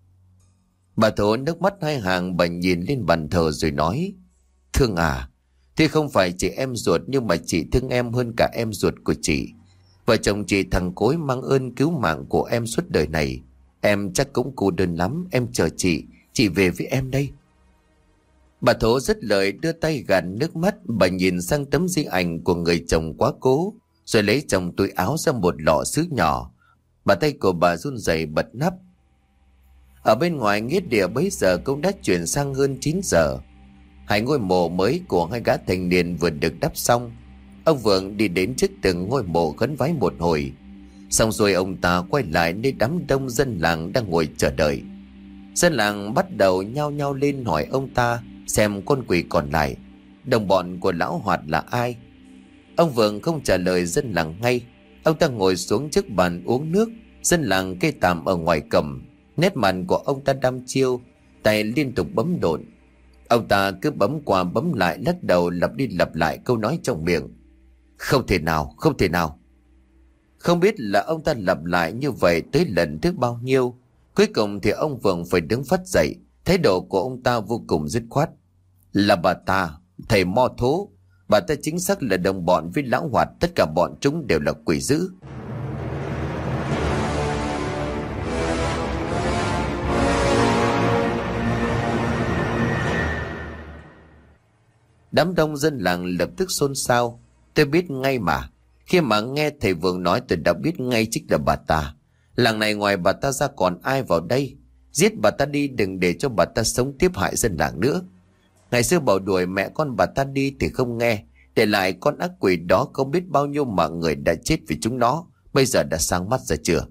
Bà Thố nước mắt hai hàng, bà nhìn lên bàn thờ rồi nói: Thương à, thì không phải chị em ruột, nhưng mà chị thương em hơn cả em ruột của chị. Vợ chồng chị thằng Cối mang ơn cứu mạng của em suốt đời này. Em chắc cũng cô đơn lắm, em chờ chị, chị về với em đây. Bà Thố dứt lời đưa tay gạt nước mắt. Bà nhìn sang tấm di ảnh của người chồng quá cố, rồi lấy trong túi áo ra một lọ sứ nhỏ. Bà tay của bà run rẩy bật nắp. Ở bên ngoài nghĩa địa bấy giờ cũng đã chuyển sang hơn chín giờ. Hai ngôi mộ mới của hai gã thanh niên vừa được đắp xong. Ông Vượng đi đến trước từng ngôi mộ khấn vái một hồi. Xong rồi ông ta quay lại nơi đám đông dân làng đang ngồi chờ đợi. Dân làng bắt đầu nhao nhao lên hỏi ông ta xem con quỷ còn lại, đồng bọn của lão Hoạt là ai. Ông Vượng không trả lời dân làng ngay. Ông ta ngồi xuống trước bàn uống nước. Dân làng kê tạm ở ngoài cầm. Nét mặt của ông ta đăm chiêu, tay liên tục bấm độn. Ông ta cứ bấm qua bấm lại, lắc đầu lặp đi lặp lại câu nói trong miệng: Không thể nào, không thể nào. Không biết là ông ta lặp lại như vậy tới lần thứ bao nhiêu. Cuối cùng thì ông Vượng phải đứng phắt dậy. Thái độ của ông ta vô cùng dứt khoát: Là bà ta, thầy Mo Thố. Bà ta chính xác là đồng bọn với lão Hoạt. Tất cả bọn chúng đều là quỷ dữ. Đám đông dân làng lập tức xôn xao. Tôi biết ngay mà. Khi mà nghe thầy Vượng nói tôi đã biết ngay chính là bà ta. Làng này ngoài bà ta ra còn ai vào đây? Giết bà ta đi, đừng để cho bà ta sống tiếp hại dân làng nữa. Ngày xưa bảo đuổi mẹ con bà ta đi thì không nghe, để lại con ác quỷ đó không biết bao nhiêu mạng người đã chết vì chúng nó. Bây giờ đã sáng mắt ra chưa?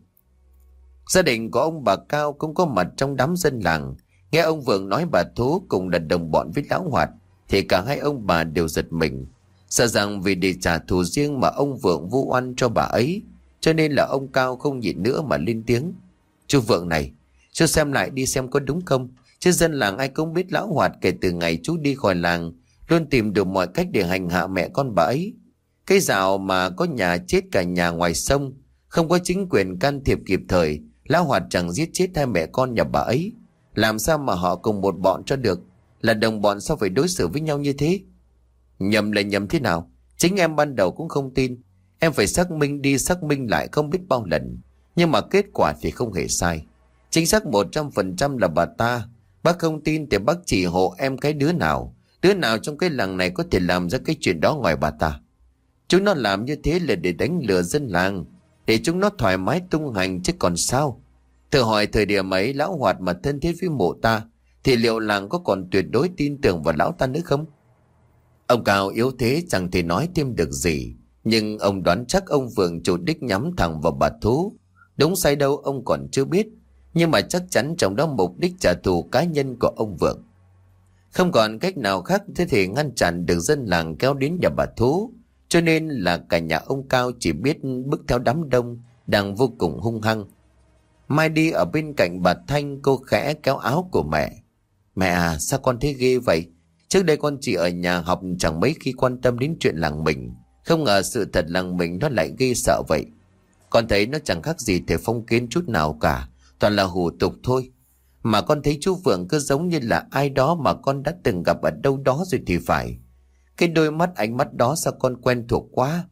Gia đình của ông bà Cao cũng có mặt trong đám dân làng. Nghe ông Vượng nói bà Thú cùng là đồng bọn với lão Hoạt thì cả hai ông bà đều giật mình, sợ rằng vì để trả thù riêng mà ông Vượng vu oan cho bà ấy. Cho nên là ông Cao không nhịn nữa mà lên tiếng: Chú Vượng này, chú xem lại đi xem có đúng không? Chứ dân làng ai cũng biết lão Hoạt kể từ ngày chú đi khỏi làng luôn tìm được mọi cách để hành hạ mẹ con bà ấy. Cái dạo mà có nhà chết cả nhà ngoài sông, không có chính quyền can thiệp kịp thời, lão Hoạt chẳng giết chết hai mẹ con nhà bà ấy. Làm sao mà họ cùng một bọn cho được? Là đồng bọn sao phải đối xử với nhau như thế? Nhầm là nhầm thế nào? Chính em ban đầu cũng không tin. Em phải xác minh đi xác minh lại không biết bao lần. Nhưng mà kết quả thì không hề sai. Chính xác một trăm phần trăm là bà ta. Bác không tin thì bác chỉ hộ em cái đứa nào. Đứa nào trong cái làng này có thể làm ra cái chuyện đó ngoài bà ta. Chúng nó làm như thế là để đánh lừa dân làng, để chúng nó thoải mái tung hành chứ còn sao. Thử hỏi thời điểm ấy lão Hoạt mà thân thiết với mộ ta thì liệu làng có còn tuyệt đối tin tưởng vào lão ta nữa không? Ông Cao yếu thế chẳng thể nói thêm được gì. Nhưng ông đoán chắc ông Vượng chủ đích nhắm thẳng vào bà Thú. Đúng sai đâu ông còn chưa biết, nhưng mà chắc chắn trong đó mục đích trả thù cá nhân của ông Vượng. Không còn cách nào khác thế thì ngăn chặn được dân làng kéo đến nhà bà Thú. Cho nên là cả nhà ông Cao chỉ biết bước theo đám đông đang vô cùng hung hăng. Mai đi ở bên cạnh bà Thanh, cô khẽ kéo áo của mẹ. Mẹ à, sao con thấy ghê vậy? Trước đây con chỉ ở nhà học chẳng mấy khi quan tâm đến chuyện làng mình. Không ngờ sự thật làng mình nó lại ghê sợ vậy. Con thấy nó chẳng khác gì thể phong kiến chút nào cả, toàn là hủ tục thôi. Mà con thấy chú Vượng cứ giống như là ai đó mà con đã từng gặp ở đâu đó rồi thì phải. Cái đôi mắt ánh mắt đó sao con quen thuộc quá.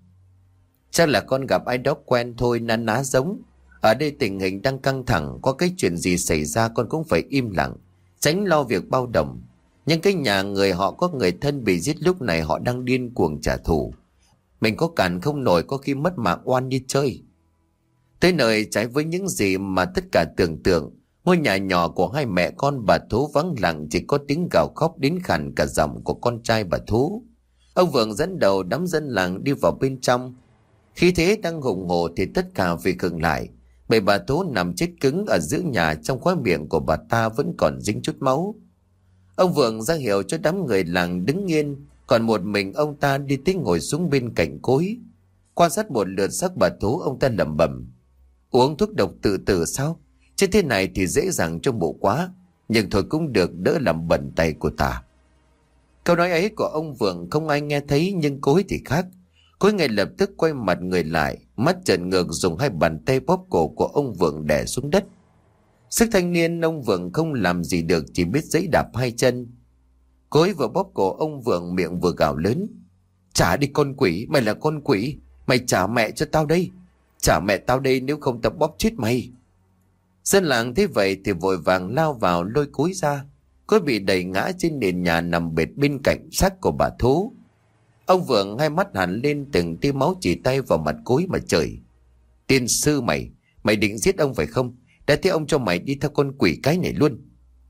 Chắc là con gặp ai đó quen thôi, ná ná giống. Ở đây tình hình đang căng thẳng, có cái chuyện gì xảy ra con cũng phải im lặng, tránh lo việc bao đồng. Nhưng cái nhà người họ có người thân bị giết, lúc này họ đang điên cuồng trả thù. Mình có cản không nổi, có khi mất mạng oan như chơi. Tới nơi trái với những gì mà tất cả tưởng tượng, Ngôi nhà nhỏ của hai mẹ con bà Thú vắng lặng, chỉ có tiếng gào khóc đến khàn cả giọng của con trai bà Thú. Ông Vượng dẫn đầu đám dân làng đi vào bên trong. Khi thế đang hùng hổ thì tất cả phải khựng lại, bởi bà Thú nằm chết cứng ở giữa nhà, trong khóe miệng của bà ta vẫn còn dính chút máu. Ông Vượng ra hiệu cho đám người làng đứng yên, còn một mình ông ta đi tới ngồi xuống bên cạnh cối. Quan sát một lượt xác bà Thú, ông ta lẩm bẩm: uống thuốc độc tự tử sao? Chứ thế này thì dễ dàng cho bộ quá, nhưng thôi cũng được, đỡ làm bẩn tay của ta. Câu nói ấy của ông Vượng không ai nghe thấy, nhưng cối thì khác. Cối ngay lập tức quay mặt người lại, mắt trợn ngược, dùng hai bàn tay bóp cổ của ông Vượng đè xuống đất. Sức thanh niên ông Vượng không làm gì được, chỉ biết giãy đạp hai chân. Cối vừa bóp cổ ông Vượng, miệng vừa gào lớn: trả đi con quỷ, mày là con quỷ, mày trả mẹ cho tao đây, trả mẹ tao đây, nếu không tao bóp chết mày. Dân làng thấy vậy thì vội vàng lao vào lôi Cối ra. Cối bị đẩy ngã trên nền nhà nằm bệt bên cạnh xác của bà Thú. Ông Vượng hai mắt hẳn lên, từng tia máu chỉ tay vào mặt Cối mà chửi: tiên sư mày, mày định giết ông phải không? Đã thế ông cho mày đi theo con quỷ cái này luôn.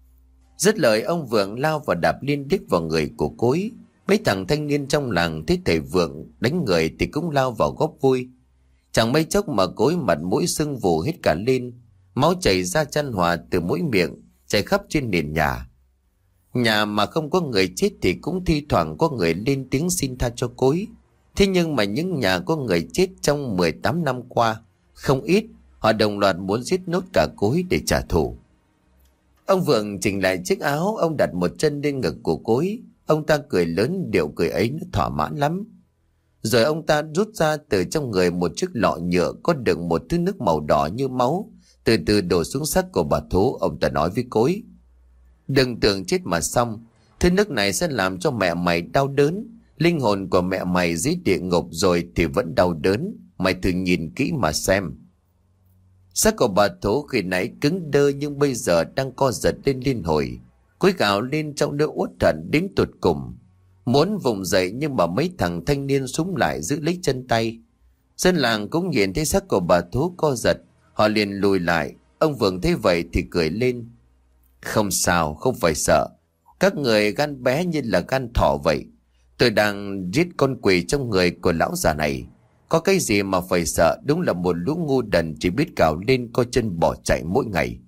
Dứt lời, ông Vượng lao vào đạp liên tiếp vào người của Cối. Mấy thằng thanh niên trong làng thấy thầy Vượng đánh người thì cũng lao vào góp vui. Chẳng mấy chốc mà Cối mặt mũi sưng vù hết cả lên, máu chảy ra chan hòa từ mũi miệng, chảy khắp trên nền nhà. Nhà mà không có người chết thì cũng thi thoảng có người lên tiếng xin tha cho Cối. Thế nhưng mà những nhà có người chết trong mười tám năm qua không ít, họ đồng loạt muốn giết nốt cả Cối để trả thù. Ông Vượng chỉnh lại chiếc áo, ông đặt một chân lên ngực của Cối. Ông ta cười lớn, điệu cười ấy nó thỏa mãn lắm. Rồi ông ta rút ra từ trong người một chiếc lọ nhựa có đựng một thứ nước màu đỏ như máu, từ từ đổ xuống xác của bà Thú. Ông ta nói với Cối: đừng tưởng chết mà xong, thứ nước này sẽ làm cho mẹ mày đau đớn. Linh hồn của mẹ mày dưới địa ngục rồi thì vẫn đau đớn, mày thử nhìn kỹ mà xem. Xác của bà Thú khi nãy cứng đơ nhưng bây giờ đang co giật lên liên hồi. Cối gào lên trong nỗi uất hận đến tột cùng, muốn vùng dậy nhưng mà mấy thằng thanh niên súng lại giữ lấy chân tay. Dân làng cũng nhìn thấy xác của bà Thú co giật, họ liền lùi lại. Ông Vượng thấy vậy thì cười lên: không sao, không phải sợ, các người gan bé như là gan thỏ vậy. Tôi đang giết con quỷ trong người của lão già này, có cái gì mà phải sợ, đúng là một lũ ngu đần chỉ biết cào lên co chân bỏ chạy mỗi ngày.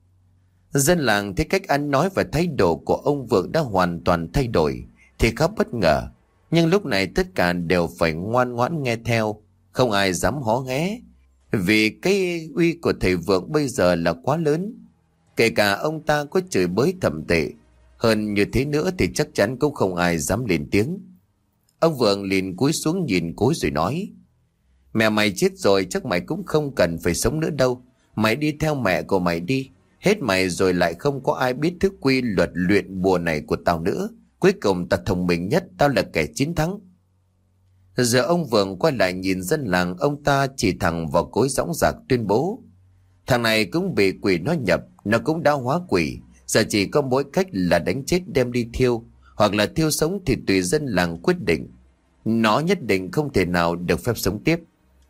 Dân làng thấy cách ăn nói và thái độ của ông Vượng đã hoàn toàn thay đổi thì khá bất ngờ, nhưng lúc này tất cả đều phải ngoan ngoãn nghe theo, không ai dám hó hé, vì cái uy của thầy Vượng bây giờ là quá lớn. Kể cả ông ta có chửi bới thậm tệ hơn như thế nữa thì chắc chắn cũng không ai dám lên tiếng. Ông Vượng liền cúi xuống nhìn Cối rồi nói: mẹ mày chết rồi, chắc mày cũng không cần phải sống nữa đâu. Mày đi theo mẹ của mày đi, hết mày rồi lại không có ai biết thức quy luật luyện bùa này của tao nữa. Cuối cùng ta thông minh nhất, tao là kẻ chiến thắng. Giờ ông Vượng quay lại nhìn dân làng, ông ta chỉ thẳng vào Cối dõng dạc tuyên bố: thằng này cũng bị quỷ nó nhập, nó cũng đã hóa quỷ, giờ chỉ có mỗi cách là đánh chết đem đi thiêu, hoặc là thiêu sống thì tùy dân làng quyết định. Nó nhất định không thể nào được phép sống tiếp.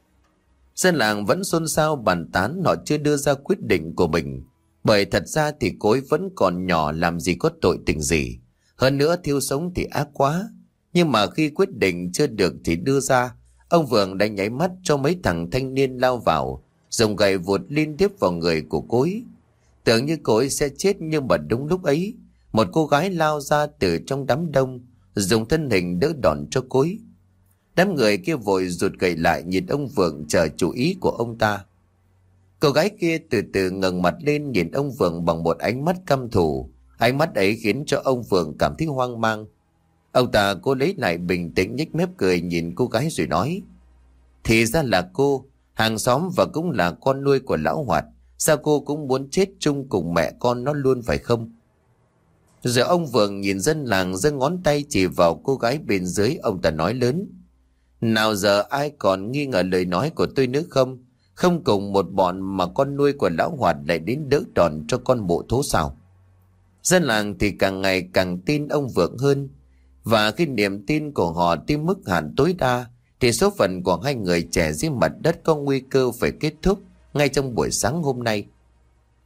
Dân làng vẫn xôn xao bàn tán, họ chưa đưa ra quyết định của mình, bởi thật ra thì Cối vẫn còn nhỏ, làm gì có tội tình gì. Hơn nữa thiêu sống thì ác quá. Nhưng mà khi quyết định chưa được thì đưa ra, ông Vượng đã nháy mắt cho mấy thằng thanh niên lao vào, dùng gậy vụt liên tiếp vào người của Cối. Tưởng như Cối sẽ chết, nhưng mà đúng lúc ấy, một cô gái lao ra từ trong đám đông, dùng thân hình đỡ đòn cho Cối. Đám người kia vội rụt gậy lại nhìn ông Vượng chờ chủ ý của ông ta. Cô gái kia từ từ ngẩng mặt lên nhìn ông Vượng bằng một ánh mắt căm thù. Ánh mắt ấy khiến cho ông Vượng cảm thấy hoang mang. Ông ta cố lấy lại bình tĩnh, nhếch mép cười nhìn cô gái rồi nói: thì ra là cô, hàng xóm và cũng là con nuôi của lão Hoạt. Sao cô cũng muốn chết chung cùng mẹ con nó luôn phải không? Giờ ông Vượng nhìn dân làng giơ ngón tay chỉ vào cô gái bên dưới, ông ta nói lớn: nào giờ ai còn nghi ngờ lời nói của tôi nữa không? Không cùng một bọn mà con nuôi của lão Hoạt lại đến đỡ đòn cho con bộ thố sao? Dân làng thì càng ngày càng tin ông Vượng hơn, và khi niềm tin của họ tới mức hạn tối đa thì số phận của hai người trẻ dưới mặt đất có nguy cơ phải kết thúc ngay trong buổi sáng hôm nay.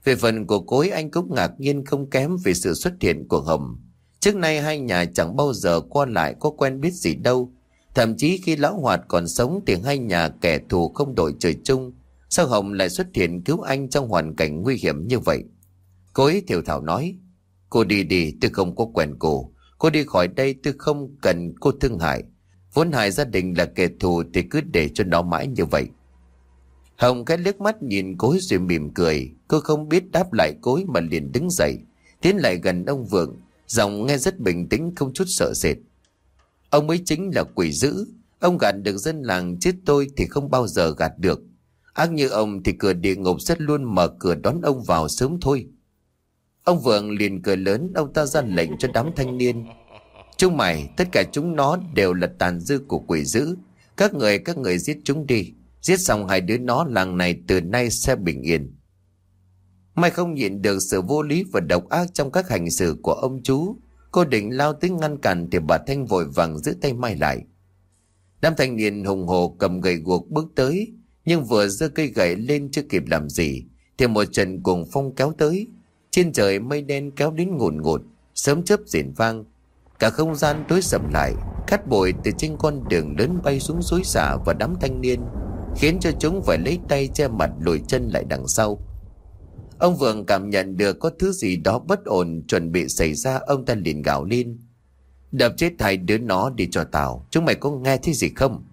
Về phần của Cối, anh cũng ngạc nhiên không kém về sự xuất hiện của Hồng. Trước nay hai nhà chẳng bao giờ qua lại có quen biết gì đâu. Thậm chí khi Lão Hoạt còn sống thì hai nhà kẻ thù không đội trời chung. Sao Hồng lại xuất hiện cứu anh trong hoàn cảnh nguy hiểm như vậy? Cối thều thào nói: Cô đi đi, tôi không có quen cô. Cô đi khỏi đây, tôi không cần cô thương hại. Vốn hai gia đình là kẻ thù thì cứ để cho nó mãi như vậy. Hồng cái liếc mắt nhìn Cối rồi mỉm cười. Cô không biết đáp lại Cối mà liền đứng dậy, tiến lại gần ông Vượng, giọng nghe rất bình tĩnh, không chút sợ sệt. Ông ấy chính là quỷ dữ. Ông gạt được dân làng, chứ tôi thì không bao giờ gạt được. Ác như ông thì cửa địa ngục sẽ luôn mở cửa đón ông vào sớm thôi. Ông Vượng liền cười lớn. Ông ta ra lệnh cho đám thanh niên: Chúng mày, tất cả chúng nó đều là tàn dư của quỷ dữ. Các người, các người giết chúng đi. Giết xong hai đứa nó, làng này từ nay sẽ bình yên. Mai không nhịn được sự vô lý và độc ác trong các hành xử của ông chú. Cô định lao tới ngăn cản thì bà Thanh vội vàng giữ tay Mai lại. Đám thanh niên hùng hổ cầm gậy guộc bước tới, nhưng vừa giơ cây gậy lên chưa kịp làm gì thì một trận cuồng phong kéo tới. Trên trời mây đen kéo đến ngùn ngụt, sớm chớp rền vang, cả không gian tối sầm lại. Cát bụi từ trên con đường lớn bay xuống xối xả vào đám thanh niên, khiến cho chúng phải lấy tay che mặt lùi chân lại đằng sau. Ông Vượng cảm nhận được có thứ gì đó bất ổn chuẩn bị xảy ra. Ông ta liền gào lên: Đập chết hai đứa nó đi cho tao. Chúng mày có nghe thấy gì không?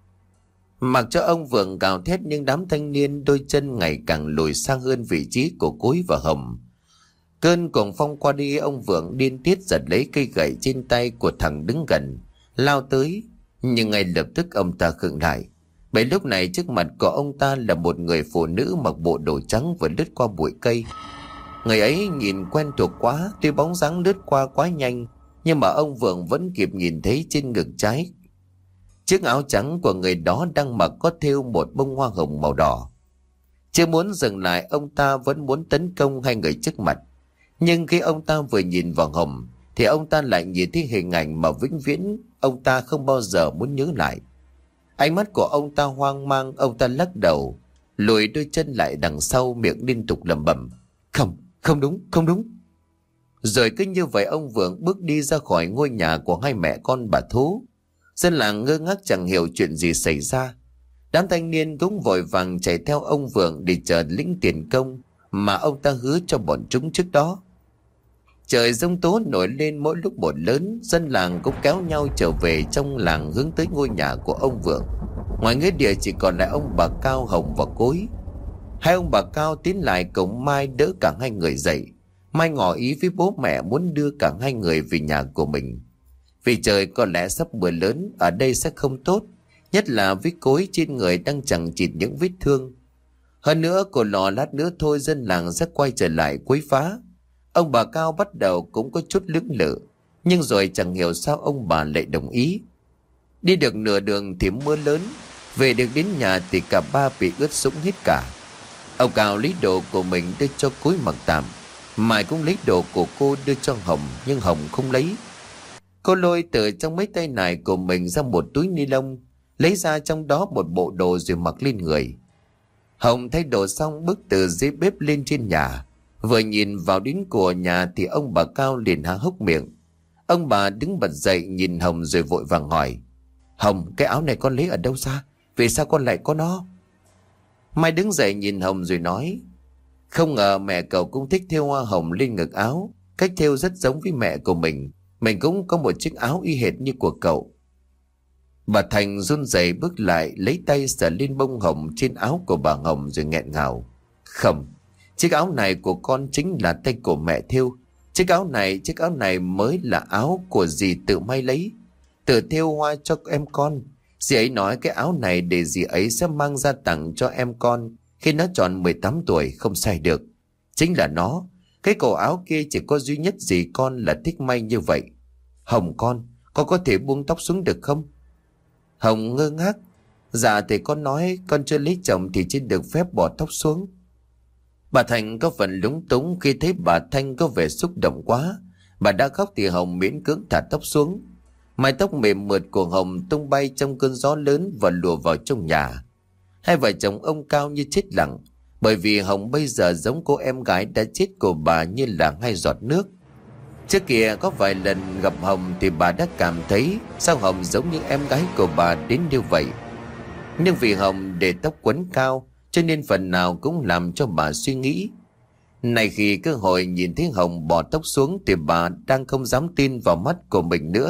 Mặc cho ông Vượng gào thét, nhưng đám thanh niên đôi chân ngày càng lùi sang hơn vị trí của Cối và Hồng. Cơn cuồng phong qua đi, ông Vượng điên tiết giật lấy cây gậy trên tay của thằng đứng gần, lao tới. Nhưng ngay lập tức ông ta khựng lại, bởi lúc này trước mặt của ông ta là một người phụ nữ mặc bộ đồ trắng vừa lướt qua bụi cây. Người ấy nhìn quen thuộc quá, tuy bóng dáng lướt qua quá nhanh, nhưng mà ông Vượng vẫn kịp nhìn thấy trên ngực trái chiếc áo trắng của người đó đang mặc có thêu một bông hoa hồng màu đỏ. Chưa muốn dừng lại, ông ta vẫn muốn tấn công hai người trước mặt. Nhưng khi ông ta vừa nhìn vào Hồng thì ông ta lại nhìn thấy hình ảnh mà vĩnh viễn ông ta không bao giờ muốn nhớ lại. Ánh mắt của ông ta hoang mang, ông ta lắc đầu, lùi đôi chân lại đằng sau, miệng liên tục lẩm bẩm: Không, không đúng, không đúng. Rồi cứ như vậy ông Vượng bước đi ra khỏi ngôi nhà của hai mẹ con bà Thú. Dân làng ngơ ngác chẳng hiểu chuyện gì xảy ra. Đám thanh niên cũng vội vàng chạy theo ông Vượng để chờ lĩnh tiền công mà ông ta hứa cho bọn chúng trước đó. Trời giông tố nổi lên mỗi lúc một lớn, dân làng cũng kéo nhau trở về trong làng hướng tới ngôi nhà của ông Vượng. Ngoài nghĩa địa chỉ còn lại ông bà Cao, Hồng và Cối. Hai ông bà Cao tiến lại cầu Mai đỡ cả hai người dậy. Mai ngỏ ý với bố mẹ muốn đưa cả hai người về nhà của mình, vì trời có lẽ sắp mưa lớn, ở đây sẽ không tốt, nhất là với Cối trên người đang chẳng chịt những vết thương. Hơn nữa cô lo lát nữa thôi dân làng sẽ quay trở lại quấy phá. Ông bà Cao bắt đầu cũng có chút lưỡng lự, nhưng rồi chẳng hiểu sao ông bà lại đồng ý. Đi được nửa đường thì mưa lớn, về được đến nhà thì cả ba bị ướt sũng hết cả. Ông Cao lấy đồ của mình đưa cho Cối mặc tạm, Mai cũng lấy đồ của cô đưa cho Hồng, nhưng Hồng không lấy. Cô lôi từ trong mấy tay này của mình ra một túi ni lông, lấy ra trong đó một bộ đồ rồi mặc lên người. Hồng thay đồ xong bước từ dưới bếp lên trên nhà. Vừa nhìn vào đến của nhà thì ông bà Cao liền há hốc miệng. Ông bà đứng bật dậy nhìn Hồng rồi vội vàng hỏi: Hồng, cái áo này con lấy ở đâu ra? Vì sao con lại có nó? Mai đứng dậy nhìn Hồng rồi nói: Không ngờ mẹ cậu cũng thích thêu hoa hồng lên ngực áo. Cách thêu rất giống với mẹ của mình. Mình cũng có một chiếc áo y hệt như của cậu. Bà Thành run rẩy bước lại, lấy tay sờ lên bông hồng trên áo của bà Hồng rồi nghẹn ngào: Không, chiếc áo này của con chính là tay của mẹ thêu. Chiếc áo này, chiếc áo này mới là áo của dì tự may lấy, tự thêu hoa cho em con. Dì ấy nói cái áo này để dì ấy sẽ mang ra tặng cho em con khi nó tròn mười tám tuổi, không sai được. Chính là nó. Cái cổ áo kia chỉ có duy nhất dì con là thích may như vậy. Hồng con, con có thể buông tóc xuống được không? Hồng ngơ ngác: Dạ thì con nói con chưa lấy chồng thì chưa được phép bỏ tóc xuống. Bà Thành có phần lúng túng khi thấy bà Thanh có vẻ xúc động quá. Bà đã khóc thì Hồng miễn cưỡng thả tóc xuống. Mái tóc mềm mượt của Hồng tung bay trong cơn gió lớn và lùa vào trong nhà. Hai vợ chồng ông Cao như chết lặng. Bởi vì Hồng bây giờ giống cô em gái đã chết của bà như là hai giọt nước. Trước kia có vài lần gặp Hồng thì bà đã cảm thấy sao Hồng giống như em gái của bà đến như vậy. Nhưng vì Hồng để tóc quấn cao cho nên phần nào cũng làm cho bà suy nghĩ. Này khi cơ hội nhìn thấy Hồng bỏ tóc xuống thì bà đang không dám tin vào mắt của mình nữa.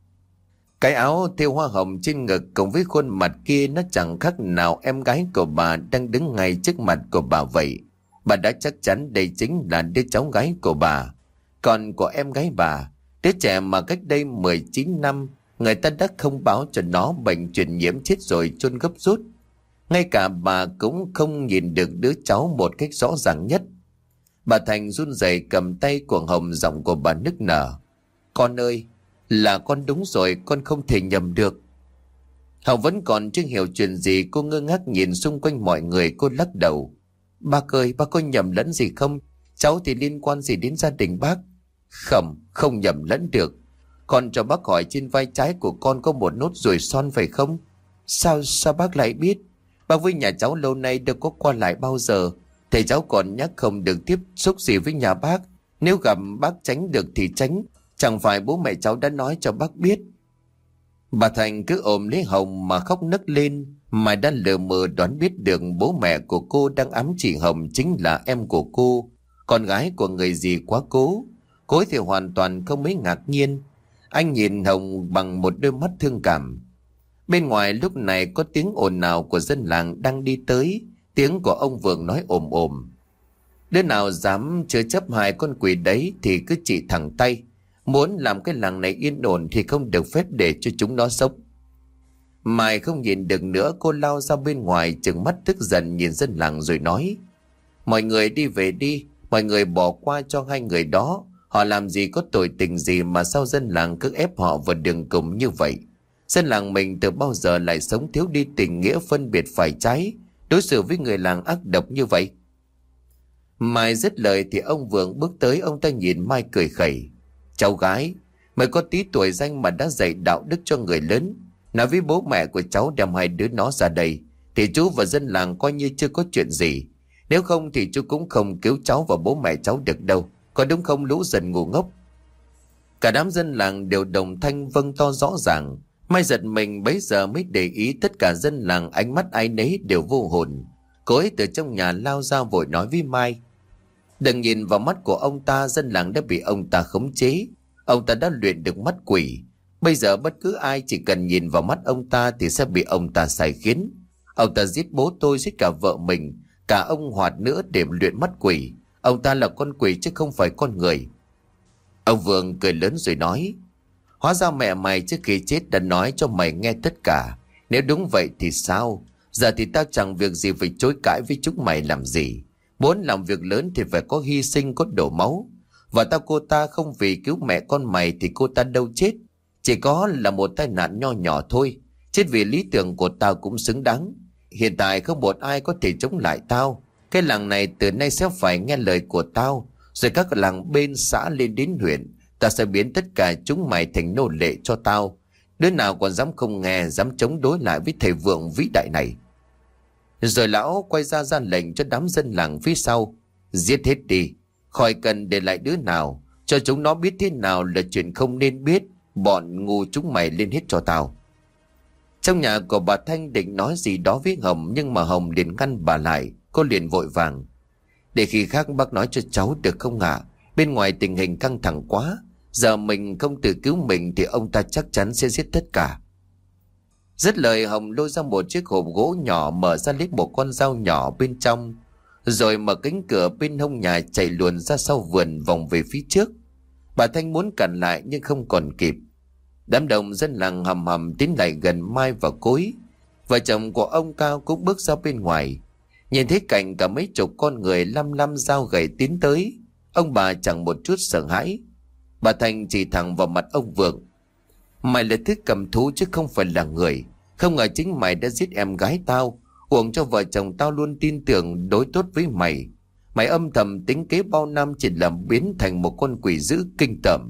Cái áo thêu hoa hồng trên ngực cùng với khuôn mặt kia nó chẳng khác nào em gái của bà đang đứng ngay trước mặt của bà vậy. Bà đã chắc chắn đây chính là đứa cháu gái của bà, con của em gái bà, đứa trẻ mà cách đây mười chín năm người ta đã không báo cho nó bệnh truyền nhiễm chết rồi chôn gấp rút. Ngay cả bà cũng không nhìn được đứa cháu một cách rõ ràng nhất. Bà Thành run rẩy cầm tay của Hồng, giọng của bà nức nở. Con ơi, là con đúng rồi, con không thể nhầm được. Hồng vẫn còn chưa hiểu chuyện gì, cô ngơ ngác nhìn xung quanh mọi người, cô lắc đầu. Bác ơi, bác có nhầm lẫn gì không? Cháu thì liên quan gì đến gia đình bác? Không, không nhầm lẫn được. Con cho bác hỏi trên vai trái của con có một nốt ruồi son phải không? Sao, sao bác lại biết? Bác với nhà cháu lâu nay đâu có qua lại bao giờ. Thầy cháu còn nhắc không được tiếp xúc gì với nhà bác. Nếu gặp bác tránh được thì tránh. Chẳng phải bố mẹ cháu đã nói cho bác biết. Bà Thành cứ ôm lấy Hồng mà khóc nấc lên. Mai đã lờ mờ đoán biết được bố mẹ của cô đang ám chỉ Hồng chính là em của cô, con gái của người dì quá cố. Cô ấy thì hoàn toàn không mấy ngạc nhiên. Anh nhìn Hồng bằng một đôi mắt thương cảm. Bên ngoài lúc này có tiếng ồn ào của dân làng đang đi tới. Tiếng của ông Vượng nói ồm ồm. Đứa nào dám chứa chấp hai con quỷ đấy thì cứ chỉ thẳng tay. Muốn làm cái làng này yên ổn thì không được phép để cho chúng nó sống. Mai không nhìn được nữa, cô lao ra bên ngoài trừng mắt tức giận nhìn dân làng rồi nói. Mọi người đi về đi, mọi người bỏ qua cho hai người đó. Họ làm gì có tội tình gì mà sao dân làng cứ ép họ vào đường cùng như vậy? Dân làng mình từ bao giờ lại sống thiếu đi tình nghĩa phân biệt phải trái, đối xử với người làng ác độc như vậy? Mai dứt lời thì ông Vượng bước tới, ông ta nhìn Mai cười khẩy. Cháu gái, mới có tí tuổi danh mà đã dạy đạo đức cho người lớn. Nói với bố mẹ của cháu đem hai đứa nó ra đây, thì chú và dân làng coi như chưa có chuyện gì. Nếu không thì chú cũng không cứu cháu và bố mẹ cháu được đâu. Có đúng không lũ dần ngu ngốc? Cả đám dân làng đều đồng thanh vâng to rõ ràng. Mai giật mình bấy giờ mới để ý tất cả dân làng ánh mắt ai nấy đều vô hồn. Cô ấy từ trong nhà lao ra vội nói với Mai. Đừng nhìn vào mắt của ông ta, dân làng đã bị ông ta khống chế. Ông ta đã luyện được mắt quỷ. Bây giờ bất cứ ai chỉ cần nhìn vào mắt ông ta thì sẽ bị ông ta sai khiến. Ông ta giết bố tôi, giết cả vợ mình, cả ông Hoạt nữa để luyện mắt quỷ. Ông ta là con quỷ chứ không phải con người. Ông Vương cười lớn rồi nói. Hóa ra mẹ mày trước khi chết đã nói cho mày nghe tất cả. Nếu đúng vậy thì sao? Giờ thì tao chẳng việc gì phải chối cãi với chúng mày làm gì. Muốn làm việc lớn thì phải có hy sinh, có đổ máu. Và tao cô ta không vì cứu mẹ con mày thì cô ta đâu chết. Chỉ có là một tai nạn nho nhỏ thôi. Chết vì lý tưởng của tao cũng xứng đáng. Hiện tại không một ai có thể chống lại tao. Cái làng này từ nay sẽ phải nghe lời của tao. Rồi các làng bên xã lên đến huyện. Ta sẽ biến tất cả chúng mày thành nô lệ cho tao. Đứa nào còn dám không nghe, dám chống đối lại với thầy Vượng vĩ đại này. Rồi lão quay ra ra lệnh cho đám dân làng phía sau. Giết hết đi, khỏi cần để lại đứa nào. Cho chúng nó biết thế nào là chuyện không nên biết. Bọn ngu chúng mày lên hết cho tao. Trong nhà của bà Thanh định nói gì đó với Hồng, nhưng mà Hồng liền ngăn bà lại. Cô liền vội vàng. Để khi khác bác nói cho cháu được không ạ? Bên ngoài tình hình căng thẳng quá. Giờ mình không tự cứu mình thì ông ta chắc chắn sẽ giết tất cả. Dứt lời, Hồng lôi ra một chiếc hộp gỗ nhỏ, mở ra lấy một con dao nhỏ bên trong, rồi mở cánh cửa bên hông nhà chạy luồn ra sau vườn vòng về phía trước. Bà Thanh muốn cản lại nhưng không còn kịp. Đám đông dân làng hầm hầm tiến lại gần Mai và Cối. Vợ chồng của ông Cao cũng bước ra bên ngoài. Nhìn thấy cảnh cả mấy chục con người lăm lăm dao gậy tiến tới, ông bà chẳng một chút sợ hãi. Bà Thanh chỉ thẳng vào mặt ông Vượng. Mày là thứ cầm thú chứ không phải là người. Không ngờ chính mày đã giết em gái tao, uổng cho vợ chồng tao luôn tin tưởng đối tốt với mày. Mày âm thầm tính kế bao năm chỉ làm biến thành một con quỷ dữ kinh tởm.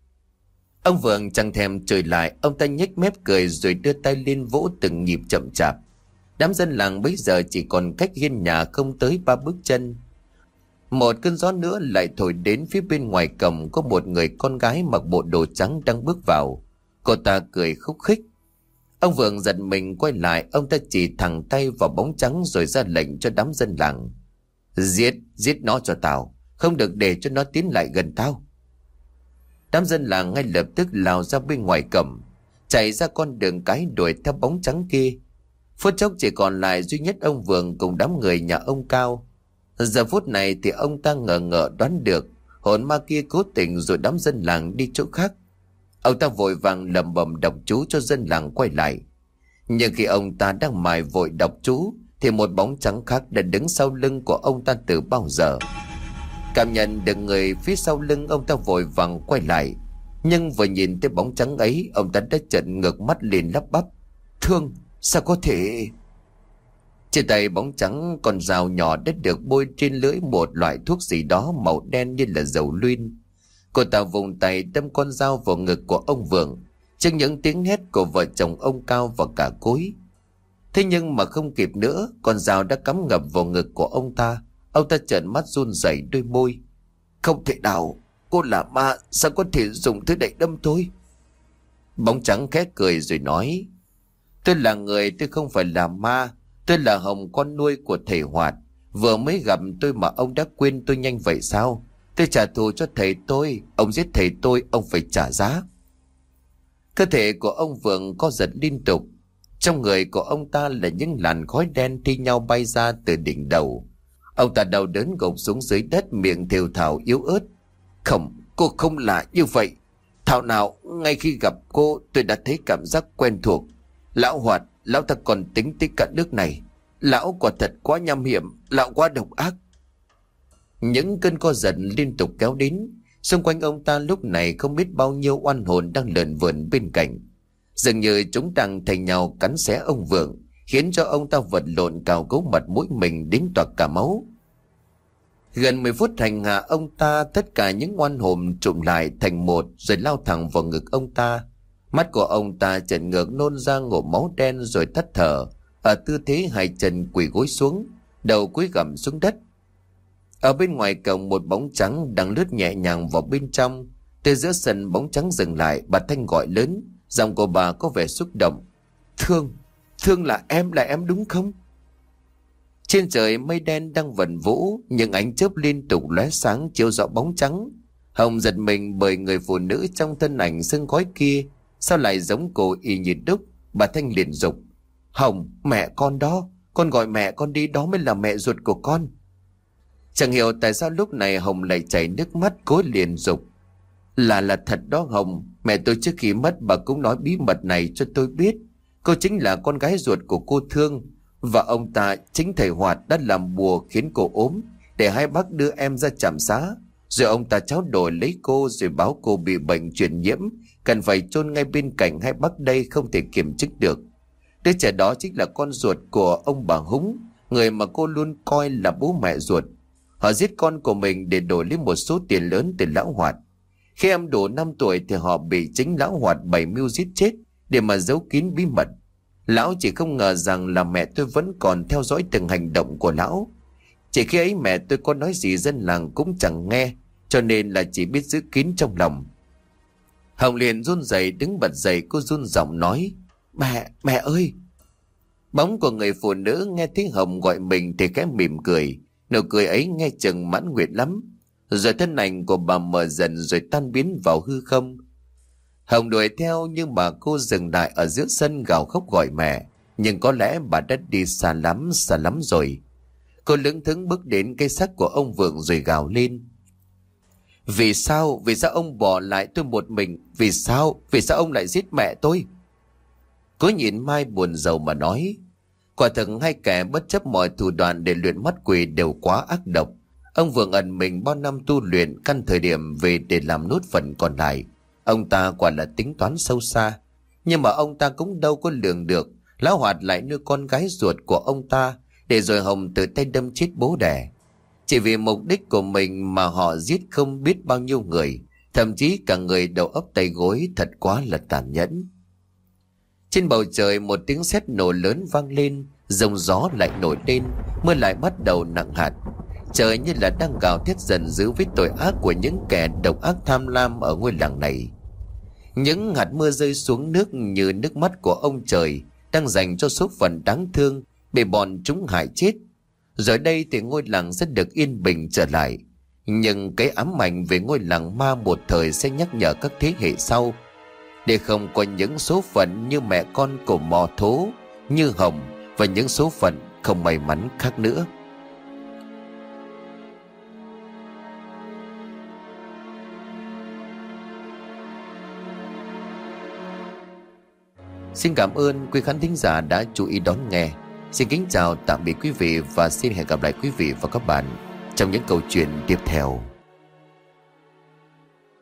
Ông Vượng chẳng thèm chửi lại, ông ta nhếch mép cười rồi đưa tay lên vỗ từng nhịp chậm chạp. Đám dân làng bấy giờ chỉ còn cách hiên nhà không tới ba bước chân. Một cơn gió nữa lại thổi đến phía bên ngoài cổng, có một người con gái mặc bộ đồ trắng đang bước vào. Cô ta cười khúc khích. Ông Vượng giật mình quay lại, ông ta chỉ thẳng tay vào bóng trắng rồi ra lệnh cho đám dân làng. Giết, giết nó cho tao, không được để cho nó tiến lại gần tao. Đám dân làng ngay lập tức lao ra bên ngoài cổng, chạy ra con đường cái đuổi theo bóng trắng kia. Phút chốc chỉ còn lại duy nhất ông Vượng cùng đám người nhà ông Cao. Giờ phút này thì ông ta ngờ ngợ đoán được hồn ma kia cố tình rồi đám dân làng đi chỗ khác. Ông ta vội vàng lẩm bẩm đọc chú cho dân làng quay lại. Nhưng khi ông ta đang mải vội đọc chú thì một bóng trắng khác đã đứng sau lưng của ông ta từ bao giờ. Cảm nhận được người phía sau lưng, ông ta vội vàng quay lại. Nhưng vừa nhìn thấy bóng trắng ấy, ông ta đã trợn ngược mắt liền lắp bắp. Thương, sao có thể... Trên tay bóng trắng con dao nhỏ đã được bôi trên lưỡi một loại thuốc gì đó màu đen như là dầu luyên. Cô ta vùng tay đâm con dao vào ngực của ông Vượng trước những tiếng hét của vợ chồng ông Cao và cả Cối. Thế nhưng mà không kịp nữa, con dao đã cắm ngập vào ngực của ông ta. Ông ta trợn mắt run rẩy đôi môi. Không thể nào, cô là ma, sao có thể dùng thứ đậy đâm tôi? Bóng trắng khẽ cười rồi nói. Tôi là người, tôi không phải là ma. Tôi là Hồng, con nuôi của thầy Hoạt. Vừa mới gặp tôi mà ông đã quên tôi nhanh vậy sao? Tôi trả thù cho thầy tôi. Ông giết thầy tôi, ông phải trả giá. Cơ thể của ông Vượng co giật liên tục. Trong người của ông ta là những làn khói đen thi nhau bay ra từ đỉnh đầu. Ông ta đau đớn gục xuống dưới đất, miệng thều thào yếu ớt. Không, cô không là như vậy. Thảo nào ngay khi gặp cô tôi đã thấy cảm giác quen thuộc. Lão Hoạt, lão ta còn tính tới cả nước này. Lão quả thật quá nham hiểm, lão quá độc ác. Những cơn co giật liên tục kéo đến. Xung quanh ông ta lúc này không biết bao nhiêu oan hồn đang lượn vườn bên cạnh. Dường như chúng đang thành nhau cắn xé ông Vượng, khiến cho ông ta vật lộn cào cấu mặt mũi mình đến toạc cả máu. Gần mười phút hành hạ ông ta, tất cả những oan hồn trụm lại thành một rồi lao thẳng vào ngực ông ta. Mắt của ông ta trợn ngược nôn ra ngụm máu đen rồi tắt thở, ở tư thế hai chân quỳ gối xuống, đầu cúi gằm xuống đất. Ở bên ngoài cổng một bóng trắng đang lướt nhẹ nhàng vào bên trong. Từ giữa sân bóng trắng dừng lại, bà Thanh gọi lớn, giọng của bà có vẻ xúc động. Thương, Thương là em, là em đúng không? Trên trời mây đen đang vần vũ, những ánh chớp liên tục lóe sáng chiếu rõ bóng trắng. Hồng giật mình bởi người phụ nữ trong thân ảnh sương khói kia sao lại giống cô y như đúc. Bà Thanh liền dục. Hồng, mẹ con đó, con gọi mẹ con đi, đó mới là mẹ ruột của con. Chẳng hiểu tại sao lúc này Hồng lại chảy nước mắt, cố liền dục. Là là thật đó Hồng, mẹ tôi trước khi mất bà cũng nói bí mật này cho tôi biết. Cô chính là con gái ruột của cô Thương, và ông ta chính thầy Hoạt đã làm bùa khiến cô ốm để hai bác đưa em ra trạm xá. Rồi ông ta tráo đổi lấy cô rồi báo cô bị bệnh truyền nhiễm, cần phải chôn ngay bên cạnh hai bác đây, không thể kiểm chứng được. Đứa trẻ đó chính là con ruột của ông bà Húng, người mà cô luôn coi là bố mẹ ruột. Họ giết con của mình để đổi lấy một số tiền lớn từ lão Hoạt. Khi em đủ năm tuổi thì họ bị chính lão Hoạt bày mưu giết chết để mà giấu kín bí mật. Lão chỉ không ngờ rằng là mẹ tôi vẫn còn theo dõi từng hành động của lão. Chỉ khi ấy mẹ tôi có nói gì dân làng cũng chẳng nghe, cho nên là chỉ biết giữ kín trong lòng. Hồng liền run rẩy đứng bật dậy, cô run giọng nói. Mẹ, mẹ ơi! Bóng của người phụ nữ nghe thấy Hồng gọi mình thì khẽ mỉm cười. Nụ cười ấy nghe chừng mãn nguyện lắm. Rồi thân ảnh của bà mờ dần rồi tan biến vào hư không. Hồng đuổi theo nhưng bà cô dừng lại ở giữa sân gào khóc gọi mẹ. Nhưng có lẽ bà đã đi xa lắm, xa lắm rồi. Cô lững thững bước đến cây xác của ông Vượng rồi gào lên. Vì sao, vì sao ông bỏ lại tôi một mình? Vì sao, vì sao ông lại giết mẹ tôi? Cô nhìn Mai buồn rầu mà nói. Quả thực hai kẻ bất chấp mọi thủ đoạn để luyện mắt quỷ đều quá ác độc. Ông Vượng ẩn mình bao năm tu luyện, căn thời điểm về để làm nốt phần còn lại. Ông ta quả là tính toán sâu xa. Nhưng mà ông ta cũng đâu có lường được lão Hoạt lại nuôi con gái ruột của ông ta để rồi Hồng tự tay đâm chết bố đẻ. Chỉ vì mục đích của mình mà họ giết không biết bao nhiêu người, thậm chí cả người đầu óc tay gối, thật quá là tàn nhẫn. Trên bầu trời một tiếng sét nổ lớn vang lên, Dòng gió lại nổi lên, mưa lại bắt đầu nặng hạt. Trời như là đang gào thét giận dữ với tội ác của những kẻ độc ác tham lam ở ngôi làng này. Những hạt mưa rơi xuống nước như nước mắt của ông trời đang dành cho số phận đáng thương bị bọn chúng hại chết. Rồi đây thì ngôi làng sẽ được yên bình trở lại. Nhưng cái ám ảnh về ngôi làng ma một thời sẽ nhắc nhở các thế hệ sau, để không có những số phận như mẹ con của Mò Thố, Như Hồng và những số phận không may mắn khác nữa. Xin cảm ơn quý khán thính giả đã chú ý đón nghe. Xin kính chào tạm biệt quý vị và xin hẹn gặp lại quý vị và các bạn trong những câu chuyện tiếp theo.